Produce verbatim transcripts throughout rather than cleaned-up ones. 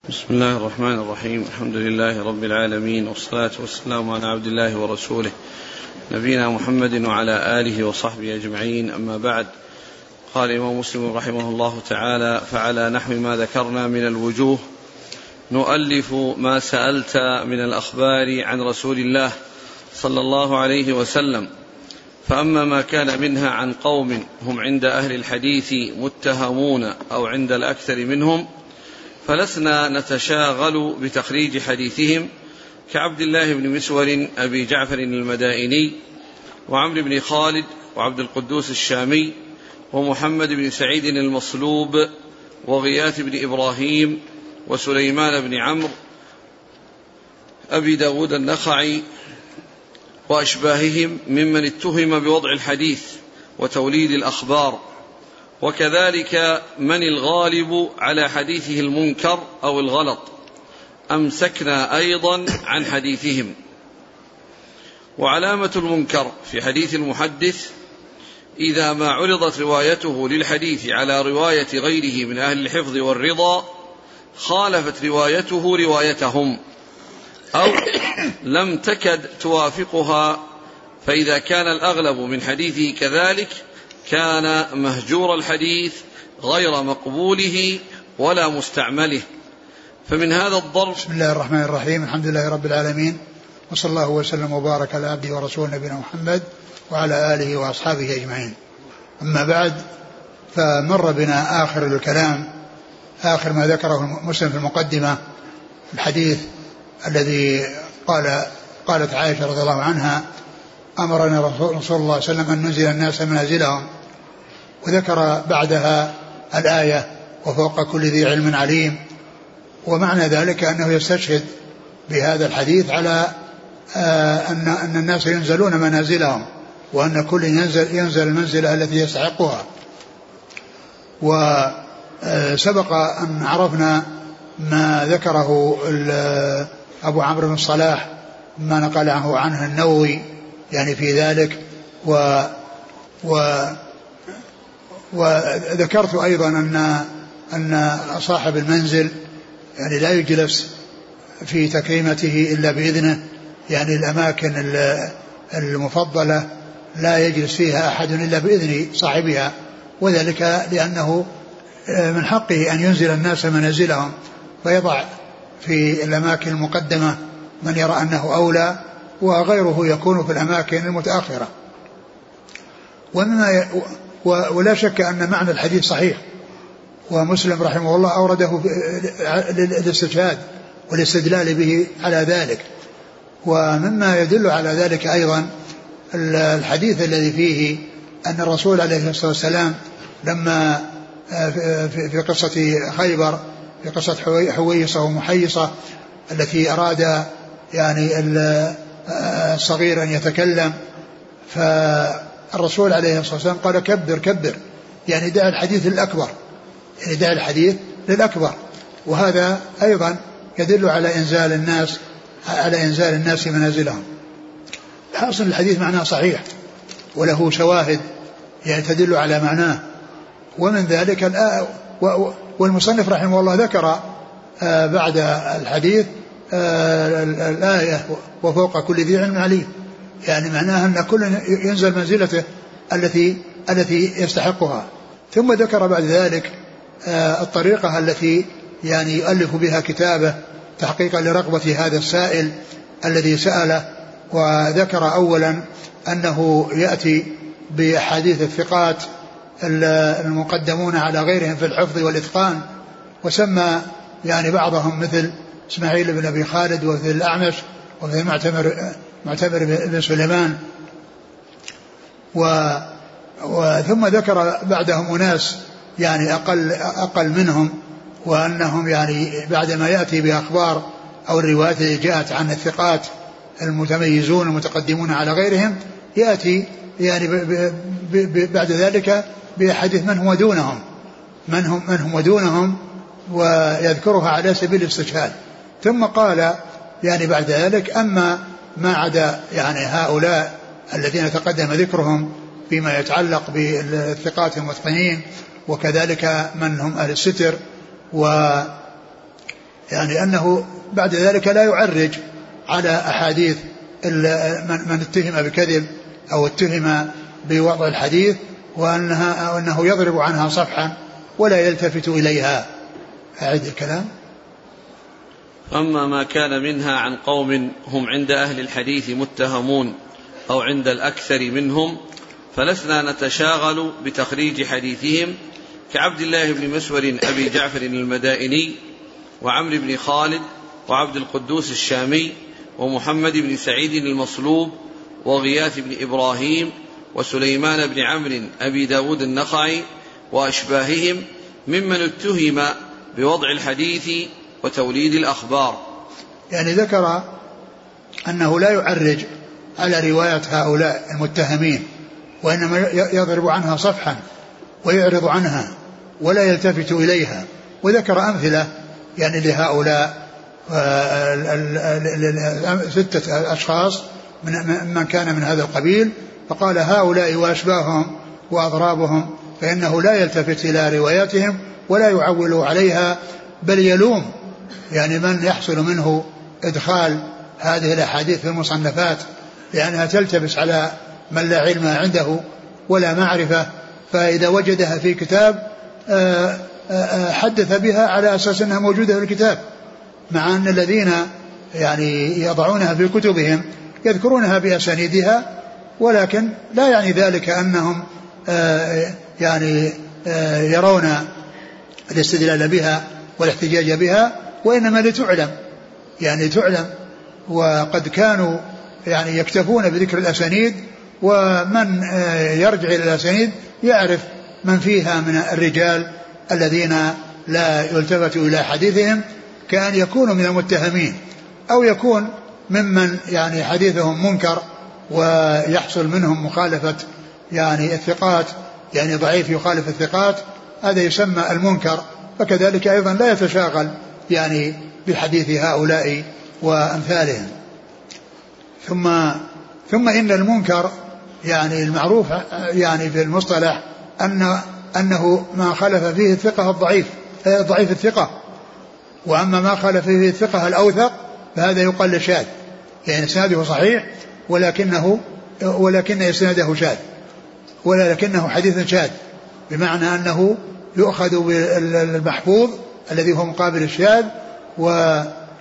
بسم الله الرحمن الرحيم. الحمد لله رب العالمين، والصلاة والسلام على عبد الله ورسوله نبينا محمد وعلى آله وصحبه أجمعين. أما بعد، قال الإمام مسلم رحمه الله تعالى: فعلى نحو ما ذكرنا من الوجوه نؤلف ما سألت من الأخبار عن رسول الله صلى الله عليه وسلم. فأما ما كان منها عن قوم هم عند أهل الحديث متهمون أو عند الأكثر منهم فلسنا نتشاغل بتخريج حديثهم، كعبد الله بن مسور أبي جعفر المدائني، وعمرو بن خالد، وعبد القدوس الشامي، ومحمد بن سعيد المصلوب، وغياث بن إبراهيم، وسليمان بن عمرو، أبي داود النخعي، وأشباههم ممن اتهم بوضع الحديث وتوليد الأخبار، وكذلك من الغالب على حديثه المنكر أو الغلط أمسكنا أيضا عن حديثهم. وعلامة المنكر في حديث المحدث إذا ما عرضت روايته للحديث على رواية غيره من أهل الحفظ والرضا خالفت روايته روايتهم أو لم تكد توافقها، فإذا كان الأغلب من حديثه كذلك كان مهجور الحديث غير مقبوله ولا مستعمله. فمن هذا الضرب. بسم الله الرحمن الرحيم. الحمد لله رب العالمين، وصلى الله وسلم وبارك على عبده ورسوله نبينا محمد وعلى آله وأصحابه أجمعين. أما بعد، فمر بنا آخر الكلام، آخر ما ذكره مسلم في المقدمة، الحديث الذي قال قالت عائشة رضي الله عنها: أمرنا رسول الله صلى الله عليه وسلم أن ننزل الناس منازلهم، وذكر بعدها الآية: وفوق كل ذي علم عليم. ومعنى ذلك أنه يستشهد بهذا الحديث على أن أن الناس ينزلون منازلهم، وأن كل ينزل ينزل المنزلة التي يستحقها. وسبق أن عرفنا ما ذكره أبو عمرو بن الصلاح، ما نقله عنه النووي يعني في ذلك. و و وذكرت أيضا أن أن صاحب المنزل يعني لا يجلس في تكريمته إلا بإذنه، يعني الأماكن المفضلة لا يجلس فيها أحد إلا بإذن صاحبها، وذلك لأنه من حقه أن ينزل الناس منازلهم ويضع في الأماكن المقدمة من يرى أنه أولى، وغيره يكون في الأماكن المتأخرة. ومما ي... و... ولا شك أن معنى الحديث صحيح، ومسلم رحمه الله أورده للاستشهاد والاستدلال به على ذلك. ومما يدل على ذلك أيضا الحديث الذي فيه أن الرسول عليه الصلاة والسلام لما في قصة خيبر، في قصة حويصة ومحيصة التي أراد يعني الصغير أن يتكلم، فالرسول عليه الصلاة والسلام قال: كبر كبر، يعني دع الحديث للأكبر، يعني دع الحديث للأكبر. وهذا أيضا يدل على إنزال الناس على إنزال الناس منازلهم. حاصل الحديث معناه صحيح وله شواهد يعني تدل على معناه. ومن ذلك والمصنف رحمه الله ذكر بعد الحديث الآية: وفوق كل ذي علم عليم، يعني معناها أن كل ينزل منزلته التي التي يستحقها. ثم ذكر بعد ذلك الطريقة التي يعني يؤلف بها كتابه تحقيقا لرغبة هذا السائل الذي سأله. وذكر أولا أنه يأتي بأحاديث الثقات المقدمون على غيرهم في الحفظ والإتقان، وسمى يعني بعضهم مثل إسماعيل بن أبي خالد، ومثل الأعمش، ومثل معتمر, معتمر بن سليمان. و وثم ذكر بعدهم أناس يعني أقل, أقل منهم، وأنهم يعني بعدما يأتي بأخبار أو الروايات التي جاءت عن الثقات المتميزون المتقدمون على غيرهم يأتي يعني ب ب ب بعد ذلك بحديث من هم دونهم من هم, من هم دونهم ويذكرها على سبيل الاستشهاد. ثم قال يعني بعد ذلك: أما ما عدا يعني هؤلاء الذين تقدم ذكرهم فيما يتعلق بالثقات المتقنين، وكذلك من هم أهل الستر و يعني أنه بعد ذلك لا يعرج على أحاديث من اتهم بكذب أو اتهم بوضع الحديث، وأنها وأنه يضرب عنها صفحا ولا يلتفت إليها. أعد الكلام. أما ما كان منها عن قوم هم عند أهل الحديث متهمون أو عند الأكثر منهم فلسنا نتشاغل بتخريج حديثهم كعبد الله بن مسور أبي جعفر المدائني وعمرو بن خالد وعبد القدوس الشامي ومحمد بن سعيد المصلوب وغياث بن إبراهيم وسليمان بن عمرو أبي داود النخعي وأشباههم ممن اتهم بوضع الحديث وتوليد الأخبار. يعني ذكر أنه لا يعرج على رواية هؤلاء المتهمين، وإنما يضرب عنها صفحا ويعرض عنها ولا يلتفت إليها، وذكر أمثلة يعني لهؤلاء ستة أشخاص من كان من هذا القبيل، فقال هؤلاء وأشباههم وأضرابهم فإنه لا يلتفت إلى رواياتهم ولا يعول عليها، بل يلوم يعني من يحصل منه إدخال هذه الأحاديث في المصنفات لأنها تلتبس على من لا علم عنده ولا معرفة، فإذا وجدها في كتاب حدث بها على أساس أنها موجودة في الكتاب، مع أن الذين يعني يضعونها في كتبهم يذكرونها بأسانيدها، ولكن لا يعني ذلك أنهم يعني يرون الاستدلال بها والاحتجاج بها، وإنما لتعلم يعني تعلم. وقد كانوا يعني يكتفون بذكر الأسانيد، ومن يرجع إلى الأسانيد يعرف من فيها من الرجال الذين لا يلتفت إلى حديثهم، كأن يكونوا من المتهمين أو يكون ممن يعني حديثهم منكر ويحصل منهم مخالفة يعني الثقات، يعني ضعيف يخالف الثقات، هذا يسمى المنكر. فكذلك أيضا لا يتشاغل يعني بحديث هؤلاء وأمثالهم. ثم ثم إن المنكر يعني المعروف يعني في المصطلح أن أنه ما خالف فيه الثقة الضعيف ضعيف الثقة، وأما ما خالف فيه الثقة الأوثق فهذا يقال شاذ، يعني إسناده صحيح ولكنه ولكن إسناده شاذ، ولكنه حديث شاذ، بمعنى أنه يؤخذ بالمحفوظ الذي هو مقابل الشاذ. و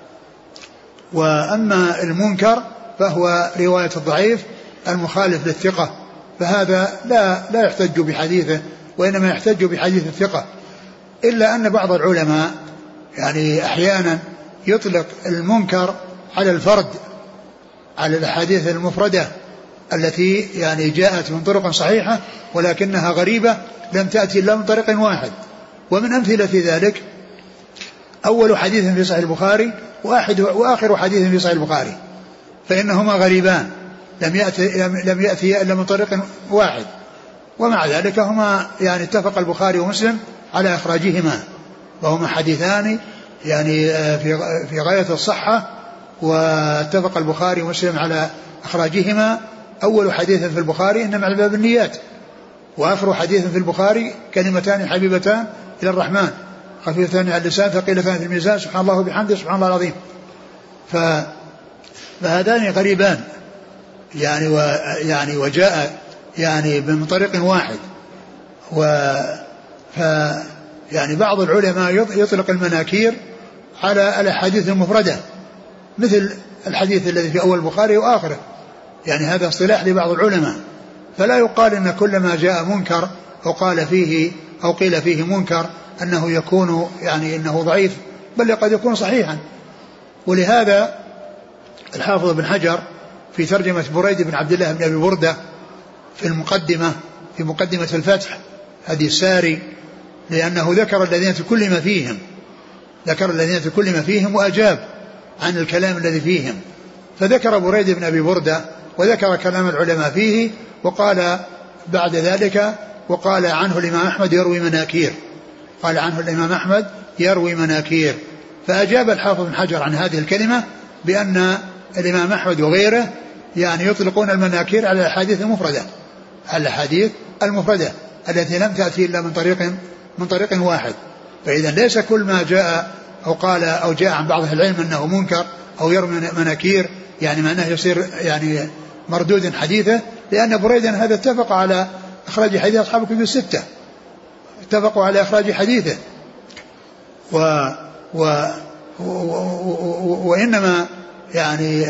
وأما المنكر فهو رواية الضعيف المخالف للثقة، فهذا لا لا يحتج بحديثه، وإنما يحتج بحديث الثقة. إلا أن بعض العلماء يعني أحيانا يطلق المنكر على الفرد، على الأحاديث المفردة التي يعني جاءت من طرق صحيحة ولكنها غريبة لم تأتي إلا من طريق واحد. ومن أمثلة ذلك أول حديث في صحيح البخاري وآخر حديث في صحيح البخاري، فإنهما غريبان لم يأتي لم يأتي إلا من طريق واحد، ومع ذلك هما يعني اتفق البخاري ومسلم على إخراجهما، وهما حديثان يعني في في غاية الصحة، واتفق البخاري ومسلم على إخراجهما. أول حديث في البخاري إنما على باب النيات، وآخر حديث في البخاري كلمتان حبيبتان إلى الرحمن خفيفتان على اللسان ثقيلتان في الميزان سبحان الله وبحمده سبحان الله العظيم. فهذان غريبان يعني ويعني وجاء يعني من طريق واحد. و ف يعني بعض العلماء يطلق المناكير على الأحاديث المفردة مثل الحديث الذي في أول البخاري وآخره، يعني هذا اصطلاح لبعض العلماء، فلا يقال إن كل ما جاء منكر أو قال فيه أو قيل فيه منكر أنه يكون يعني إنه ضعيف، بل قد يكون صحيحا. ولهذا الحافظ بن حجر في ترجمة بريد بن عبد الله بن أبي بردة في المقدمة في مقدمة الفتح هذه الساري، لأنه ذكر الذين تكلم فيهم ذكر الذين تكلم فيهم وأجاب عن الكلام الذي فيهم، فذكر بريد بن أبي بردة وذكر كلام العلماء فيه، وقال بعد ذلك وقال عنه الإمام أحمد يروي مناكير قال عنه الإمام أحمد يروي مناكير. فأجاب الحافظ بن حجر عن هذه الكلمة بأن الإمام أحمد وغيره يعني يطلقون المناكير على الأحاديث المفردة على الأحاديث المفردة التي لم تأتي إلا من طريق من طريق واحد. فإذا ليس كل ما جاء أو قال أو جاء عن بعض أهل العلم أنه منكر أو يرمي مناكير، يعني معناه يصير يعني مردود حديثه، لأن بريدا هذا اتفق على إخراج حديث أصحاب الكتب الستة، اتفقوا على إخراج حديثه. و و وإنما يعني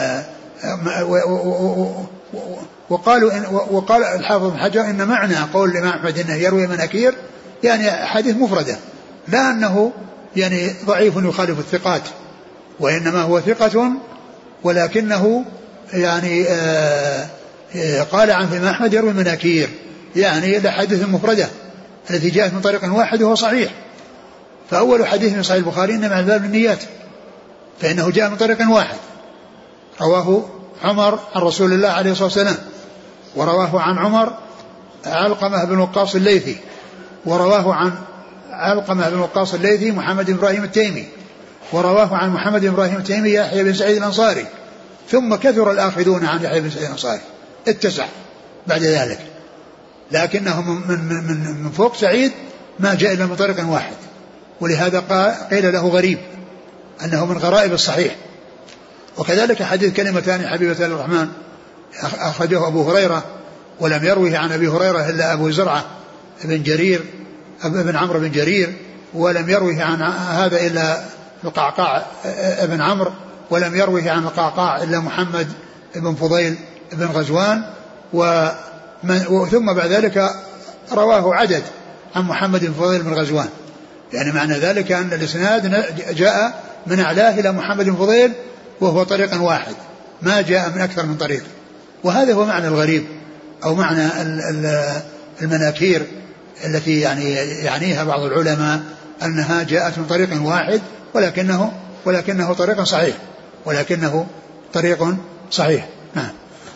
وقالوا إن وقال الحافظ بن حجر إن معنى قول الإمام أحمد إنه يروي مناكير يعني حديث مفردة، لا أنه يعني ضعيف يخالف الثقات، وإنما هو ثقة ولكنه يعني قال عن الإمام أحمد يروي مناكير، يعني الأحاديث المفردة التي جاءت من طريق واحد وهو صحيح. فأول حديث من صحيح البخاري إنما الباب النيات، فإنه جاء من طريق واحد رواه عمر عن رسول الله عليه الصلاة والسلام، ورواه عن عمر علقمة بن وقاص الليثي، ورواه عن علقمة بن وقاص الليثي محمد بن إبراهيم التيمي، ورواه عن محمد بن إبراهيم التيمي يحيى بن سعيد الأنصاري، ثم كثر الآخذون عن يحيى بن سعيد الأنصاري اتسع بعد ذلك، لكنه من, من, من, من فوق سعيد ما جاء إلا من طريق واحد، ولهذا قيل له غريب، أنه من غرائب الصحيح. وكذلك حديث كلمتان حبيبة الرحمن أخرجه أبو هريرة ولم يروه عن أبي هريرة إلا أبو زرعة بن جرير ابن عمرو بن جرير، ولم يروه عن هذا إلا القعقاع ابن عمرو، ولم يروه عن القعقاع إلا محمد بن فضيل بن غزوان، وثم بعد ذلك رواه عدد عن محمد بن فضيل بن غزوان، يعني معنى ذلك أن الإسناد جاء من أعلاه إلى محمد بن فضيل وهو طريق واحد، ما جاء من أكثر من طريق. وهذا هو معنى الغريب أو معنى المناكير التي يعني يعنيها بعض العلماء أنها جاءت من طريق واحد ولكنه ولكنه طريق صحيح ولكنه طريق صحيح. نعم.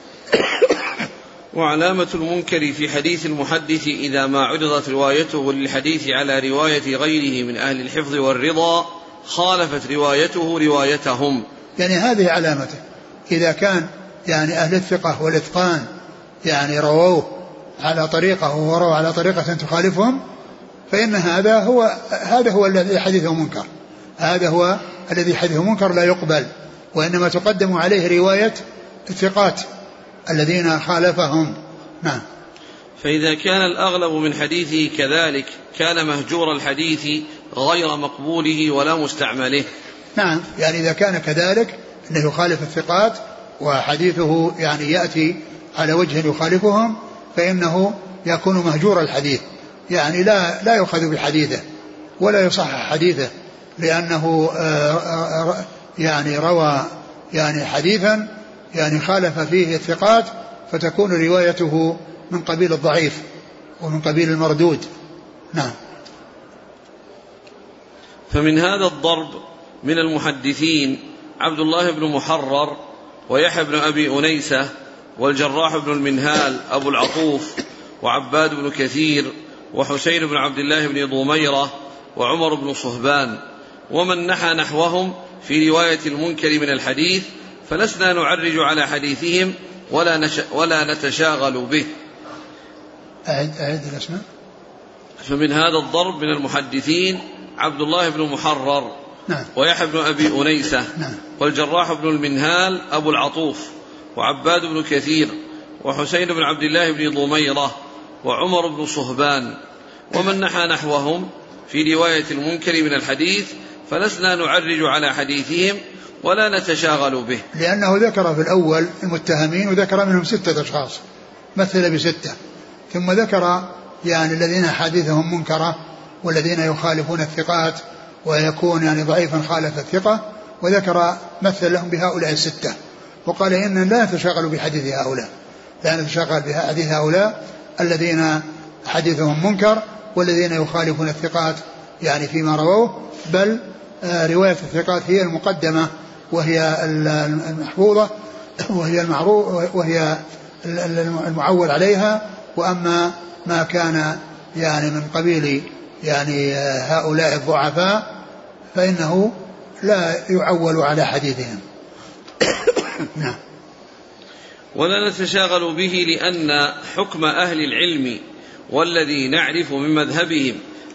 وعلامة المنكر في حديث المحدث إذا ما عرضت روايته للحديث على رواية غيره من أهل الحفظ والرضا خالفت روايته روايتهم، يعني هذه علامته، إذا كان يعني أهل الثقة والإتقان يعني رووه على طريقة ورووا على طريقة تخالفهم، فإن هذا هو هذا هو الذي حديثه منكر، هذا هو الذي حديثه منكر لا يقبل، وإنما تقدم عليه رواية الثقات الذين خالفهم. نعم. فإذا كان الأغلب من حديثه كذلك كان مهجور الحديث غير مقبوله ولا مستعمله. نعم، يعني إذا كان كذلك أنه يخالف الثقات وحديثه يعني يأتي على وجه يخالفهم فإنه يكون مهجور الحديث، يعني لا لا يؤخذ بحديثه ولا يصحح حديثه، لأنه يعني روى يعني حديثا يعني خالف فيه الثقات، فتكون روايته من قبيل الضعيف ومن قبيل المردود. نعم. فمن هذا الضرب من المحدثين عبد الله بن محرر ويحيى بن أبي أنيسة والجراح بن المنهال أبو العطوف وعباد بن كثير وحسين بن عبد الله بن ضميرة وعمر بن صهبان، ومن نحى نحوهم في رواية المنكر من الحديث، فلسنا نعرج على حديثهم ولا, نش... ولا نتشاغل به. أعد أعد الأسماء. فمن هذا الضرب من المحدثين عبد الله بن محرر نعم. ويحيى بن أبي أنيسة نعم. والجراح بن المنهال أبو العطوف وعباد بن كثير وحسين بن عبد الله بن ضميرة وعمر بن صهبان، ومن نحى نحوهم في رواية المنكر من الحديث، فلسنا نعرج على حديثهم ولا نتشاغل به، لأنه ذكر في الأول المتهمين وذكر منهم ستة أشخاص، مثل بستة، ثم ذكر يعني الذين حديثهم منكرة والذين يخالفون الثقات ويكون يعني ضعيفا خالف الثقة، وذكر مثل لهم بهؤلاء الستة، وقال إن لا نتشاغل بحديث هؤلاء، لا نتشاغل بحديث هؤلاء الذين حديثهم منكر والذين يخالفون الثقات يعني فيما رووه، بل رواية الثقات هي المقدمة وهي المحفوظة وهي المعروف وهي المعول عليها، وأما ما كان يعني من قبيل يعني هؤلاء الضعفاء فإنه لا يعول على حديثهم. نعم. ولا نتشاغل به لأن حكم أهل العلم والذي نعرف من مذهبهم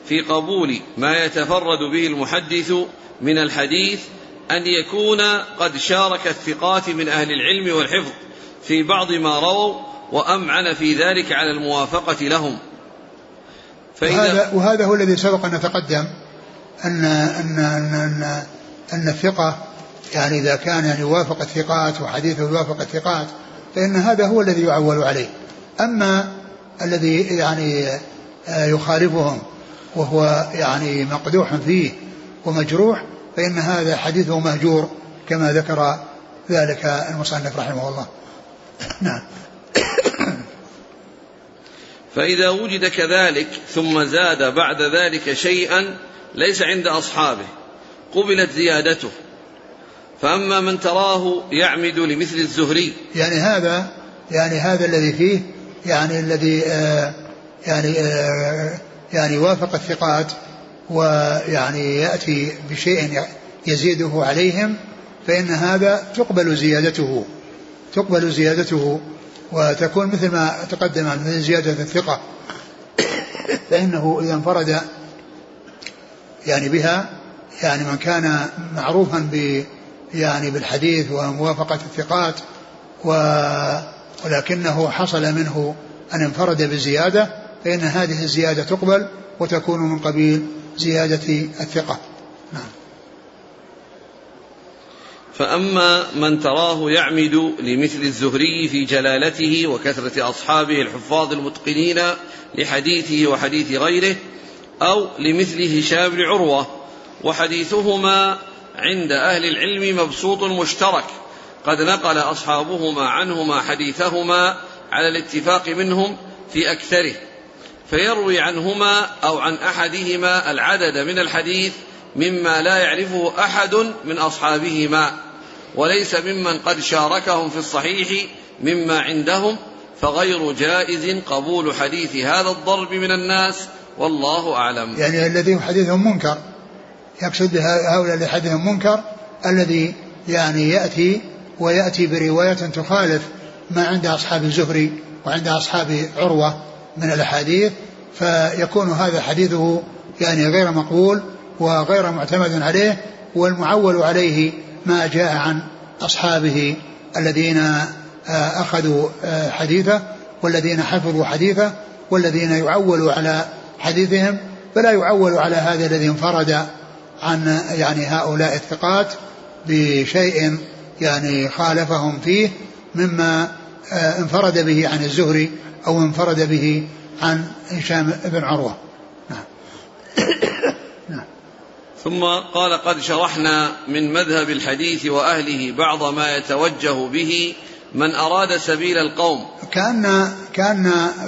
في قبول ما يتفرد به المحدث من الحديث أن يكون قد شارك الثقات من أهل العلم والحفظ في بعض ما رووا وأمعن في ذلك على الموافقة لهم. وهذا, وهذا هو الذي سبق أن نتقدم أن, أن, أن, أن, أن الثقة يعني إذا كان يعني يوافق الثقات وحديثه يوافق الثقات فإن هذا هو الذي يعول عليه. أما الذي يعني يخالفهم وهو يعني مقدوح فيه ومجروح فإن هذا حديثه مهجور كما ذكر ذلك المصنف رحمه الله. نعم. فإذا وجد كذلك ثم زاد بعد ذلك شيئا ليس عند أصحابه قبلت زيادته. فأما من تراه يعمد لمثل الزهري يعني هذا يعني هذا الذي فيه يعني الذي آه يعني آه يعني وافق الثقات ويعني يأتي بشيء يزيده عليهم فإن هذا تقبل زيادته تقبل زيادته وتكون مثل ما تقدم من زيادة الثقة فإنه إذا انفرد يعني بها يعني من كان معروفا ب يعني بالحديث وموافقة الثقات ولكنه حصل منه أن انفرد بزيادة فإن هذه الزيادة تقبل وتكون من قبيل زيادة الثقة. نعم. فأما من تراه يعمد لمثل الزهري في جلالته وكثرة أصحابه الحفاظ المتقنين لحديثه وحديث غيره أو لمثل هشام بن عروة وحديثهما عند أهل العلم مبسوط مشترك قد نقل أصحابهما عنهما حديثهما على الاتفاق منهم في أكثره فيروي عنهما أو عن أحدهما العدد من الحديث مما لا يعرفه أحد من أصحابهما وليس ممن قد شاركهم في الصحيح مما عندهم فغير جائز قبول حديث هذا الضرب من الناس والله أعلم. يعني الذي حديثهم منكر يقصد هؤلاء اللي حديثهم منكر الذي يعني يأتي ويأتي برواية تخالف ما عند أصحاب الزهري وعند أصحاب عروة من الأحاديث فيكون هذا حديثه يعني غير مقبول وغير معتمد عليه والمعول عليه ما جاء عن أصحابه الذين أخذوا حديثه والذين حفظوا حديثه والذين يعولوا على حديثهم فلا يعول على هذا الذي انفرد عن يعني هؤلاء الثقات بشيء يعني خالفهم فيه مما انفرد به عن الزهري أو انفرد به عن هشام بن عروة. نعم. نعم. ثم قال قد شرحنا من مذهب الحديث وأهله بعض ما يتوجه به من أراد سبيل القوم. كأن كأن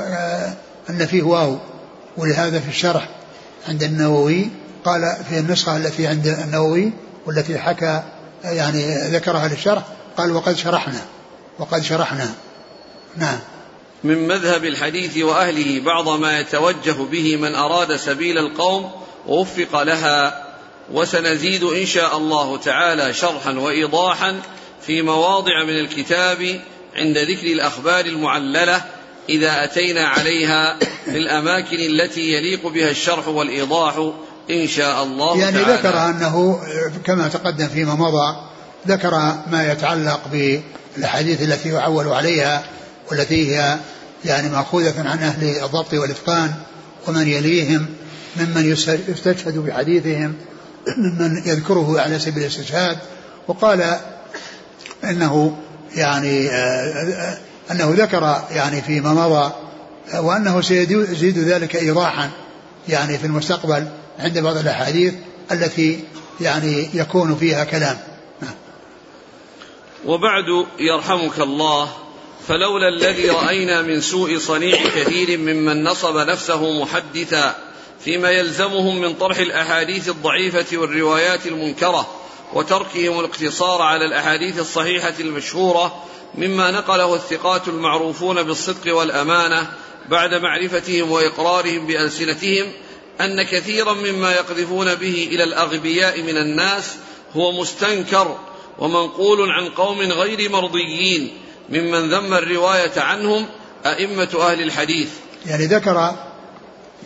أن فيه واو ولهذا في الشرح عند النووي قال في النسخة التي عند النووي والتي حكى يعني ذكرها للشرح قال وقد شرحنا وقد شرحنا. نعم. من مذهب الحديث وأهله بعض ما يتوجه به من أراد سبيل القوم ووفق لها وسنزيد إن شاء الله تعالى شرحا وإيضاحا في مواضع من الكتاب عند ذكر الأخبار المعللة إذا أتينا عليها في الأماكن التي يليق بها الشرح والإيضاح إن شاء الله يعني تعالى. ذكر أنه كما تقدم فيما مضى ذكر ما يتعلق بالأحاديث التي يعول عليها والتي هي يعني مأخوذة عن أهل الضبط والإتقان ومن يليهم ممن يستشهد بحديثهم ممن يذكره على سبيل الاستشهاد. وقال إنه يعني أنه ذكر يعني فيما مضى وأنه سيزيد ذلك إيضاحا يعني في المستقبل عند بعض الأحاديث التي يعني يكون فيها كلام. وبعد يرحمك الله فلولا الذي رأينا من سوء صنيع كثير ممن نصب نفسه محدثا فيما يلزمهم من طرح الأحاديث الضعيفة والروايات المنكرة وتركهم الاقتصار على الأحاديث الصحيحة المشهورة مما نقله الثقات المعروفون بالصدق والأمانة بعد معرفتهم وإقرارهم بألسنتهم أن كثيرا مما يقذفون به إلى الأغبياء من الناس هو مستنكر ومنقول عن قوم غير مرضيين ممن ذم الرواية عنهم أئمة أهل الحديث. يعني ذكر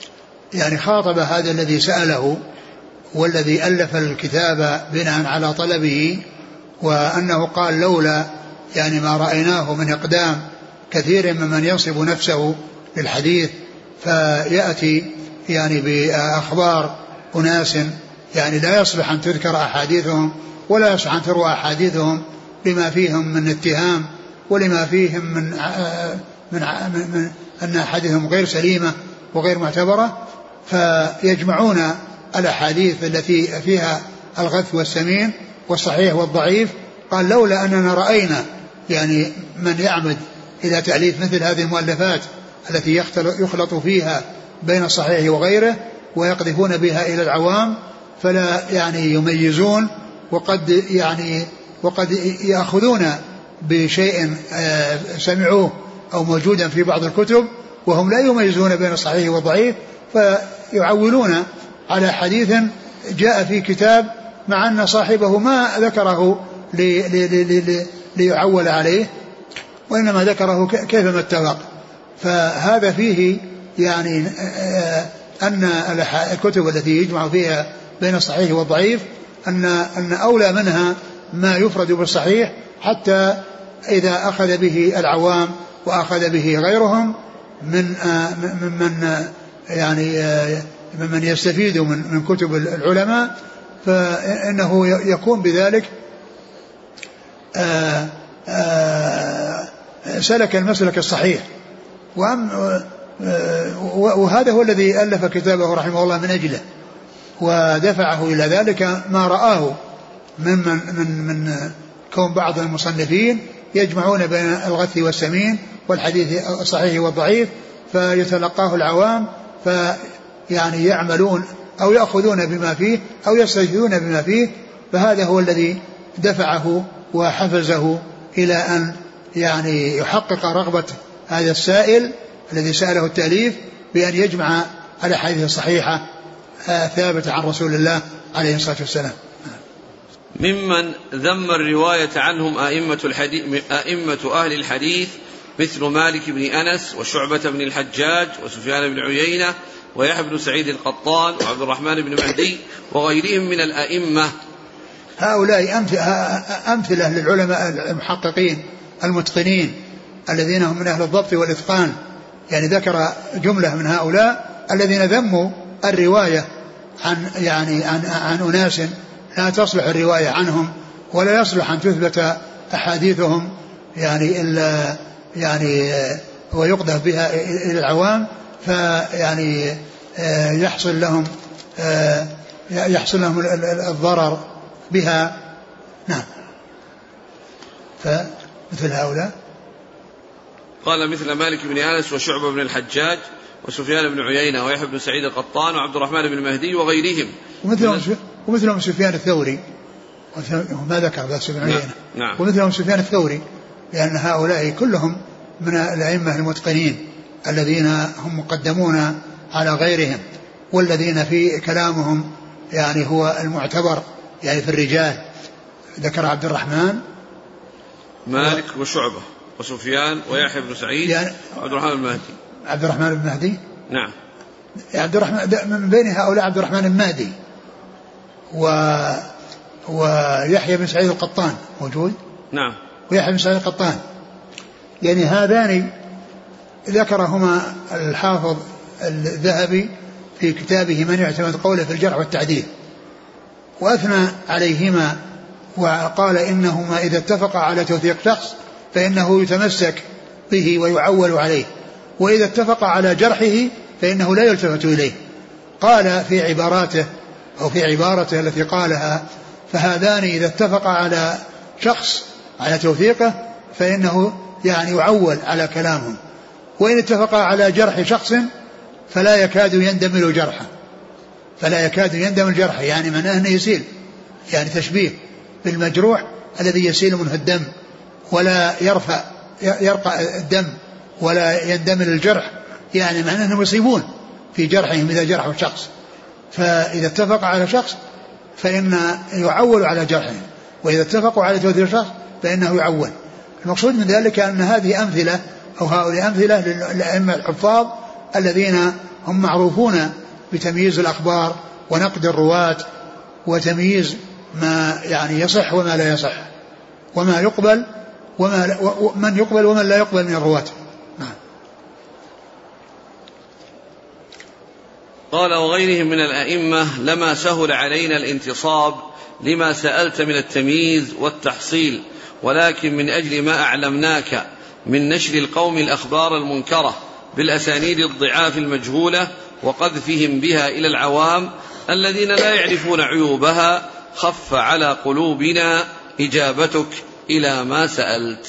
يعني خاطب هذا الذي سأله والذي ألف الكتاب بناء على طلبه، وأنه قال لولا يعني ما رأيناه من إقدام كثير ممن ينصب نفسه للحديث فيأتي يعني بأخبار أناس يعني لا يصلح أن تذكر أحاديثهم ولا يصلح أن تروى أحاديثهم لما فيهم من اتهام ولما فيهم من, من, من, من أن أحاديثهم غير سليمة وغير معتبرة، فيجمعون الأحاديث التي فيها الغث والسمين والصحيح والضعيف. قال لولا أننا رأينا يعني من يعمد إلى تأليف مثل هذه المؤلفات التي يخلط فيها بين الصحيح وغيره ويقذفون بها إلى العوام فلا يعني يميزون، وقد يعني وقد يأخذون بشيء سمعوه أو موجودا في بعض الكتب وهم لا يميزون بين الصحيح والضعيف، فيعولون على حديث جاء في كتاب مع أن صاحبه ما ذكره لي لي لي لي ليعول عليه وإنما ذكره كيفما اتفق. فهذا فيه يعني أن الكتب التي يجمع فيها بين الصحيح والضعيف أن أن أولى منها ما يفرد بالصحيح، حتى إذا أخذ به العوام وأخذ به غيرهم من من يعني ممن يستفيد من من كتب العلماء، فإنه يكون بذلك آآ آآ سلك المسلك الصحيح. وهذا هو الذي ألف كتابه رحمه الله من أجله، ودفعه إلى ذلك ما رآه من, من, من, من كون بعض المصنفين يجمعون بين الغث والسمين والحديث الصحيح والضعيف فيتلقاه العوام فيعني يعملون أو يأخذون بما فيه أو يستجدون بما فيه. فهذا هو الذي دفعه وحفزه إلى أن يعني يحقق رغبة هذا السائل الذي سأله التأليف بأن يجمع الأحاديث الصحيحة ثابتة عن رسول الله عليه الصلاة والسلام. ممن ذم الرواية عنهم أئمة, الحديث أئمة أهل الحديث مثل مالك بن أنس وشعبة بن الحجاج وسفيان بن عيينة ويحيى بن سعيد القطان وعبد الرحمن بن مهدي وغيرهم من الأئمة. هؤلاء أمثلة للعلماء المحققين المتقنين الذين هم من أهل الضبط والإتقان، يعني ذكر جملة من هؤلاء الذين ذموا الرواية عن يعني عن, عن أناس لا تصلح الرواية عنهم ولا يصلح أن تثبت أحاديثهم يعني إلا يعني ويقذف بها إلى العوام، فيعني يحصل لهم يحصل لهم الضرر بها. نعم. فمثل هؤلاء قال مثل مالك بن أنس وشعبة بن الحجاج وسفيان بن عيينة ويحيى بن سعيد القطان وعبد الرحمن بن مهدي وغيرهم. ومثلهم ومثلهم سفيان الثوري ما ذكر بس بن عيينة. نعم. ومثلهم سفيان الثوري، لأن هؤلاء كلهم من الأئمة المتقنين الذين هم مقدمون على غيرهم والذين في كلامهم يعني هو المعتبر يعني في الرجال. ذكر عبد الرحمن مالك و... وشعبة وسفيان ويحيى بن سعيد يعني وعبد الرحمن بن مهدي. عبد الرحمن بن مهدي نعم. عبد الرحمن من بين هؤلاء عبد الرحمن المهدي و... ويحيى بن سعيد القطان موجود. نعم. ويحيى بن سعيد القطان يعني هذان ذكرهما الحافظ الذهبي في كتابه من يعتمد قوله في الجرح والتعديل، وأثنى عليهما وقال إنهما إذا اتفق على توثيق شخص فإنه يتمسك به ويعول عليه، وإذا اتفق على جرحه فإنه لا يلتفت إليه. قال في عباراته أو في عبارته التي قالها فهذان إذا اتفق على شخص على توثيقه فإنه يعني يعول على كلامهم، وإن اتفق على جرح شخص فلا يكاد يندمل جرحه فلا يكاد يندمل جرحه يعني من أنه يسيل، يعني تشبيه بالمجروح الذي يسيل منه الدم ولا يرفع يرقى الدم ولا يندمل الجرح، يعني معناه أنهم يصيبون في جرحهم إذا جرحوا شخص. فإذا اتفق على شخص فإن يعول على جرحهم، وإذا اتفقوا على توثيق شخص فإنه يعول. المقصود من ذلك أن هذه أمثلة أو هؤلاء أمثلة للأئمة الحفاظ الذين هم معروفون بتمييز الأخبار ونقد الرواة وتمييز ما يعني يصح وما لا يصح وما يقبل وما من يقبل ومن لا يقبل من الرواة. نعم. قال وغيرهم من الأئمة لما سهل علينا الانتصاب لما سألت من التمييز والتحصيل، ولكن من أجل ما أعلمناك من نشر القوم الأخبار المنكرة بالأسانيد الضعاف المجهولة وقذفهم بها إلى العوام الذين لا يعرفون عيوبها، خف على قلوبنا إجابتك إلى ما سألت.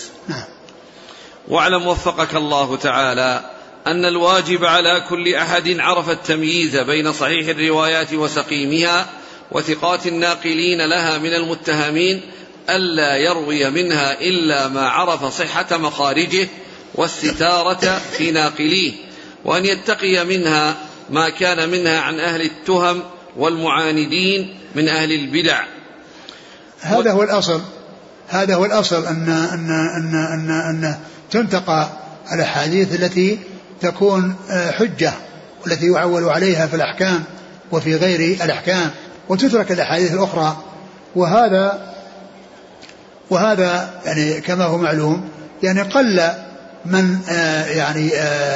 واعلم وفقك الله تعالى أن الواجب على كل أحد عرف التمييز بين صحيح الروايات وسقيمها وثقات الناقلين لها من المتهمين ألا يروي منها إلا ما عرف صحة مخارجه والستارة في ناقليه، وأن يتقي منها ما كان منها عن أهل التهم والمعاندين من أهل البدع. هذا هو الأصل هذا هو الأصل أن أن أن أن, أن تنتقى الأحاديث التي تكون حجة والتي يعول عليها في الأحكام وفي غير الأحكام، وتترك الأحاديث الأخرى. وهذا وهذا يعني كما هو معلوم يعني قل من يعني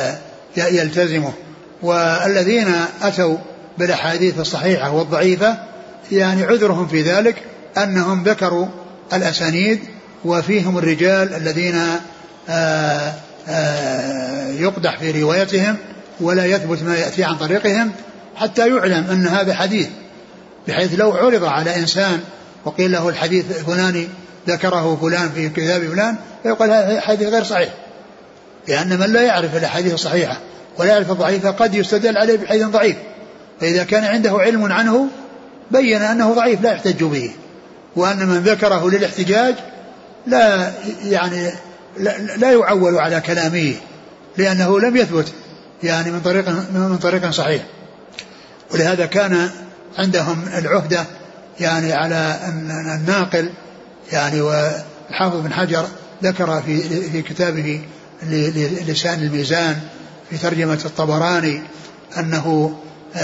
يلتزمه، والذين أتوا بالأحاديث الصحيحة والضعيفة يعني عذرهم في ذلك أنهم ذكروا الأسانيد وفيهم الرجال الذين آآ آآ يقدح في روايتهم ولا يثبت ما يأتي عن طريقهم حتى يعلم أن هذا حديث، بحيث لو عرض على إنسان وقيل له الحديث الفلاني ذكره فلان في كتاب فلان فيقول هذا حديث غير صحيح، لأن من لا يعرف الأحاديث الصحيحة ولا يعرف الضعيفة قد يستدل عليه بحديث ضعيف، فإذا كان عنده علم عنه بين أنه ضعيف لا يحتج به، وأن من ذكره للاحتجاج لا يعني لا, لا يعول على كلامه لأنه لم يثبت يعني من طريق من طريق صحيح. ولهذا كان عندهم العهدة يعني على الناقل يعني. والحافظ بن حجر ذكر في في كتابه لسان الميزان في ترجمة الطبراني أنه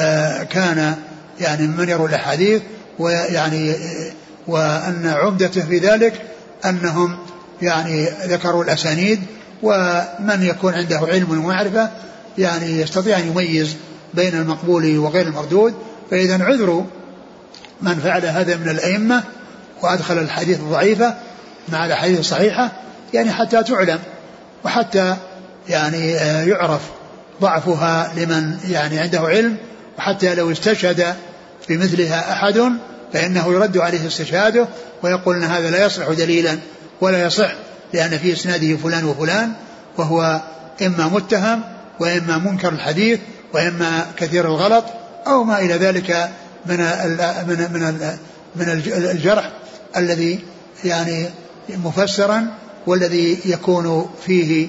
كان يعني من يروي الأحاديث ويعني وأن عمدته في ذلك أنهم يعني ذكروا الأسانيد، ومن يكون عنده علم ومعرفة يعني يستطيع أن يميز بين المقبول وغير المردود. فإذا عذر من فعل هذا من الأئمة وأدخل الحديث الضعيفة مع الحديث الصحيحة يعني حتى تعلم وحتى يعني يعرف ضعفها لمن يعني عنده علم، وحتى لو استشهد بمثلها أحد فإنه يرد عليه استشهاده ويقول أن هذا لا يصلح دليلا ولا يصح لأن في إسناده فلان وفلان، وهو إما متهم وإما منكر الحديث وإما كثير الغلط أو ما إلى ذلك من من من من الجرح الذي يعني مفسرا والذي يكون فيه